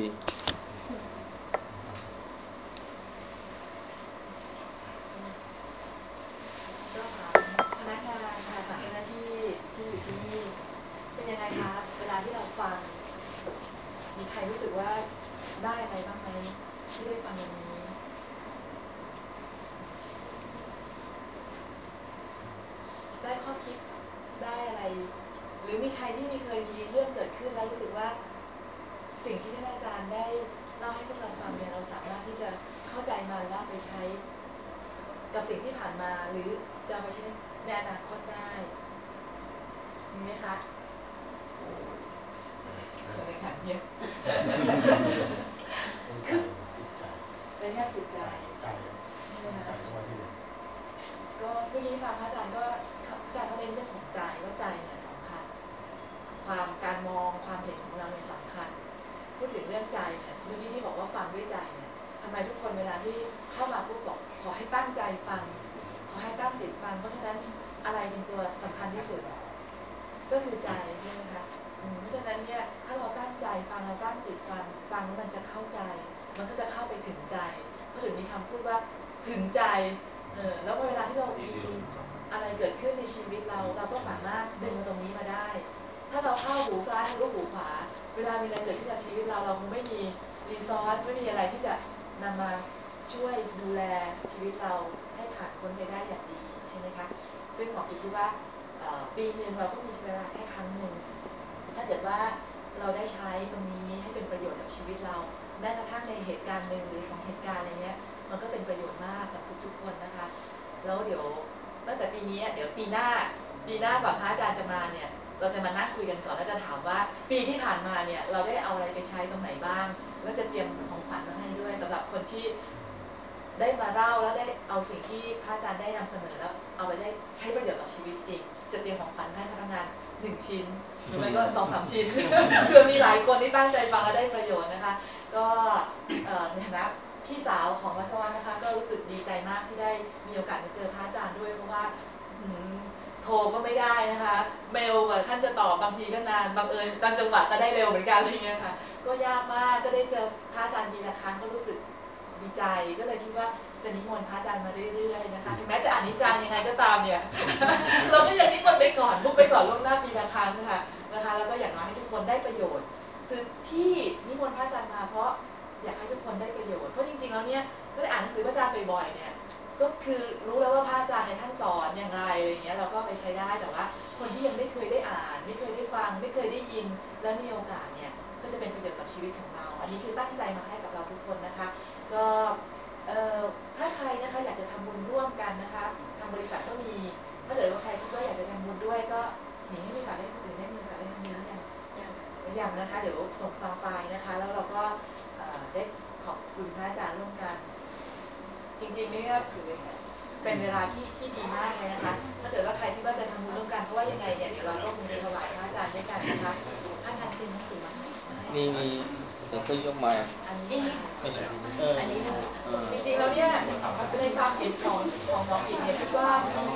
C: ก็ถามพนักงานค่ะกับเจ้าหน้าที่ที่อยู่ที่นี่เป็นยังไงคะเวลาที่เราฟังมีใครรู้สึกว่าได้อะไรบ้างไหมที่ได้ฟังวันนี้ได้ข้อคิดได้อะไรหรือรือมีใครที่เคยมีเรื่องเกิดขึ้นแล้วรู้สึกว่าสิ่งที่ท่านอาจารย์ได้เล่าให้พวกเราฟังเนี่ยเราสามารถที่จะเข้าใจมันแล้วไปใช้กับสิ่งที่ผ่านมาหรือจะไปใช้ในอนาคตได้มีไหมคะเกิดอะไรขันเนี่ยคือเป็นแค่จิตใจ
B: ใจ
C: ใช่ไหมคะ
B: ใจสมาธิเลย
C: ก็เมื่อกี้ฟังพระอาจารย์ก็อาจารย์เขาเน้นเรื่องของใจว่าใจเนี่ยสำคัญความการมองความเห็นของเราเนี่ยสำคัญพูดถึงเรื่องใจเนี่ยเมื่อกี้ที่บอกว่าฟังด้วยใจเนี่ยทำไมทุกคนเวลาที่เข้ามาปุ๊บบอกขอให้ตั้งใจฟังขอให้ตั้งจิตฟังเพราะฉะนั้นอะไรเป็นตัวสำคัญที่สุดก็คือใจใช่ไหมคะเพราะฉะนั้นเนี่ยถ้าเราตั้งใจฟังเราตั้งจิตฟังแล้วมันจะเข้าใจมันก็จะเข้าไปถึงใจก็ถึงมีคำพูดว่าถึงใจแล้วเวลาที่เรามีอะไรเกิดขึ้นในชีวิตเราก็สามารถดึงมาตรงนี้มาได้ถ้าเราเข้าหูซ้ายทะลุหูขวาเวลามีอะไรเกิดขึ้นกับชีวิตเราคงไม่มีรีซอสไม่มีอะไรที่จะนำมาช่วยดูแลชีวิตเราให้ผ่านพ้นไปได้อย่างดีใช่ไหมคะซึ่งหมอคิดว่าปีนึงเราก็มีเวลาแค่ครั้งหนึ่งถ้าเกิดว่าเราได้ใช้ตรงนี้ให้เป็นประโยชน์กับชีวิตเราแม้กระทั่งในเหตุการณ์หนึ่งหรือสองเหตุการณ์อะไรเงี้ยมันก็เป็นประโยชน์มากกับทุกๆคนนะคะแล้วเดี๋ยวตั้งแต่ปีนี้เดี๋ยวปีหน้าก่อนพระอาจารย์จะมาเนี่ยเราจะมานั่งคุยกันก่อนแล้วจะถามว่าปีที่ผ่านมาเนี่ยเราได้เอาอะไรไปใช้ตรงไหนบ้างแล้วจะเตรียมของขวัญมาให้ด้วยสำหรับคนที่ได้มาเล่าแล้วได้เอาสิ่งที่พระอาจารย์ได้นำเสนอแล้วเอาไปได้ใช้ประโยชน์กับชีวิตจริงจะเตรียมของขวัญให้พนักงาน1 ชิ้นหรือไม่ก็2-3 ชิ้นคือมีหลายคนที่ตั้งใจฟังและได้ประโยชน์นะคะก็ในฐานะพี่สาวของวัดสวรรค์นะคะก็รู้สึกดีใจมากที่ได้มีโอกาสมาเจอพระอาจารย์ด้วยเพราะว่าโทรก็ไม่ได้นะคะเมลกว่าท่านจะตอบบางทีก็นานบังเอิญต่างจังหวัดก็ได้เร็วเหมือนกันอะไรเงี้ยค่ะก็ยากมากก็ได้เจอพระอาจารย์ทีละครั้งก็รู้สึกดีใจก็เลยคิดว่าจะนิมนต์พระอาจารย์มาเรื่อยๆนะคะถึงแม้จะอ่านนิจจังยังไงก็ตามเนี่ย เราก็ยังนิมนต์ไปก่อนบุ๊กไปก่อนล่วงหน้าปีละครั้งนะคะแล้วก็อย่างน้อยให้ทุกคนได้ประโยชน์ซึ่งที่นิมนต์พระอาจารย์มาเพราะอยากให้ทุกคนได้ประโยชน์เพราะจริงๆแล้วเนี่ยก็ได้อ่านหนังสือพระอาจารย์บ่อยๆเนี่ยก็คือรู้แล้วว่าพระอาจารย์ในท่านสอนอย่างไรอะไรเงี้ยเราก็ไปใช้ได้แต่ว่าคนที่ยังไม่เคยได้อ่านไม่เคยได้ฟังไม่เคยได้ยินและมีโอกาสเนี่ยก็จะเป็นประโยชน์กับชีวิตของเราอันนี้คือตั้งใจมาให้กับเราทุกคนนะคะก็ถ้าใครนะคะอยากจะทำบุญร่วมกันนะคะทางบริษัทก็มีถ้าเกิดว่าใครคิดว่าอยากจะทำบุญด้วยก็หนีให้มีโอกาสได้คนอื่นได้มีโอกาสได้ทำบุญหรือยังอย่างนะคะเดี๋ยวส่งฟังไปนะคะแล้วเราก็ได้ขอบคุณพระอาจารย์ร่วมกันจริงๆนี่ก็ถือเป็นเวลาที่ดีมากเลยนะคะถ้าเกิดว่าใครที่ว่าจะทำบุญร่วมกันเพราะว่ายังไงเนี่ยเดี๋ยวเราก็คงจะถวายพระอาจารย์ด้วยกันนะคะพระอาจารย์เตรียมหนังสือมาให้
A: นี่มีเดี๋ยวเขายกมา
C: อันนี้
A: ไม่ใช่
C: อันนี้จริงๆแล้วเนี่ยในความเห็นของหมอกิจเนี่ยคิดว่า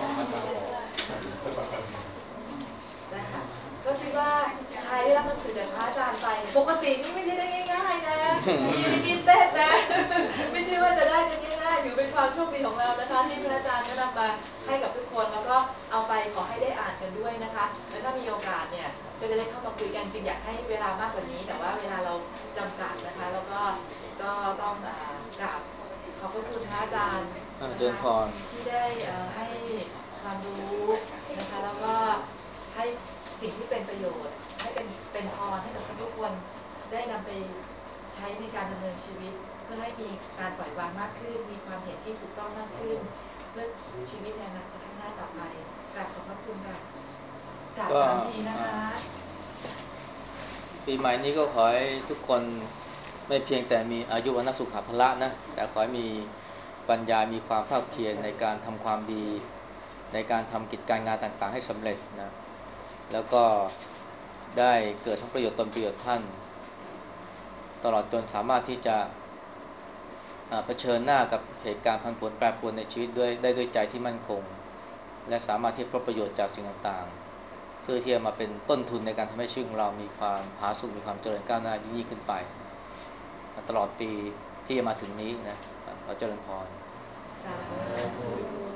C: นะคะก็คิดว่าใครได้รับหนังสือจากพระอาจารย์ไปปกตินี่ไม่ใช่ได้ง่ายๆนะมีกินเต้นนะไม่ใช่ว่าจะได้กันง่ายๆอยู่เป็นความโชคดีของเรานะคะที่พระอาจารย์ได้นำมาให้กับทุกคนแล้วก็เอาไปขอให้ได้อ่านกันด้วยนะคะแล้วถ้ามีโอกาสเนี่ยก็จะได้เข้ามาคุยกันจริงอยากให้เวลามากกว่านี้แต่ว่าเวลาเราจำกัดนะคะแล้วก็ต้องกราบขอบพระคุณพระอาจารย์
A: เดินพร
C: ที่ได้ให้ความรู้นะคะแล้วก็ให้สิ่งที่เป็นประโยชน์ให้เป็นพรให้กับทุกคนได้นำไปใช้ในการดำเนินชีวิตเพื่อให้มีการปล่อยวางมากขึ้นมีความเห็นที่ถูกต้องมากขึ้นเพื่อชีวิตในอนาคตข้างหน้าต่อไปกราบขอบพระคุณค่ะกราบ3 ทีนะคะ
A: ปีใหม่นี้ก็ขอให้ทุกคนไม่เพียงแต่มีอายุวันะสุขภละนะแต่ขอให้มีปัญญามีความภาคเพียรในการทำความดีในการทำกิจการงานต่างๆให้สำเร็จนะแล้วก็ได้เกิดทั้งประโยชน์ตนประโยชน์ท่านตลอดจนสามารถที่จะเผชิญหน้ากับเหตุการณ์ผันผวนแปรปรวนในชีวิตด้วยใจที่มั่นคงและสามารถที่จะพบประโยชน์จากสิ่งต่างๆเพื่อที่จะมาเป็นต้นทุนในการทำให้ชีวิตของเรามีความผาสุกมีความเจริญก้าวหน้ายิ่งขึ้นไปตลอดปีที่จะมาถึงนี้นะขอเจริญพร
C: สาธุ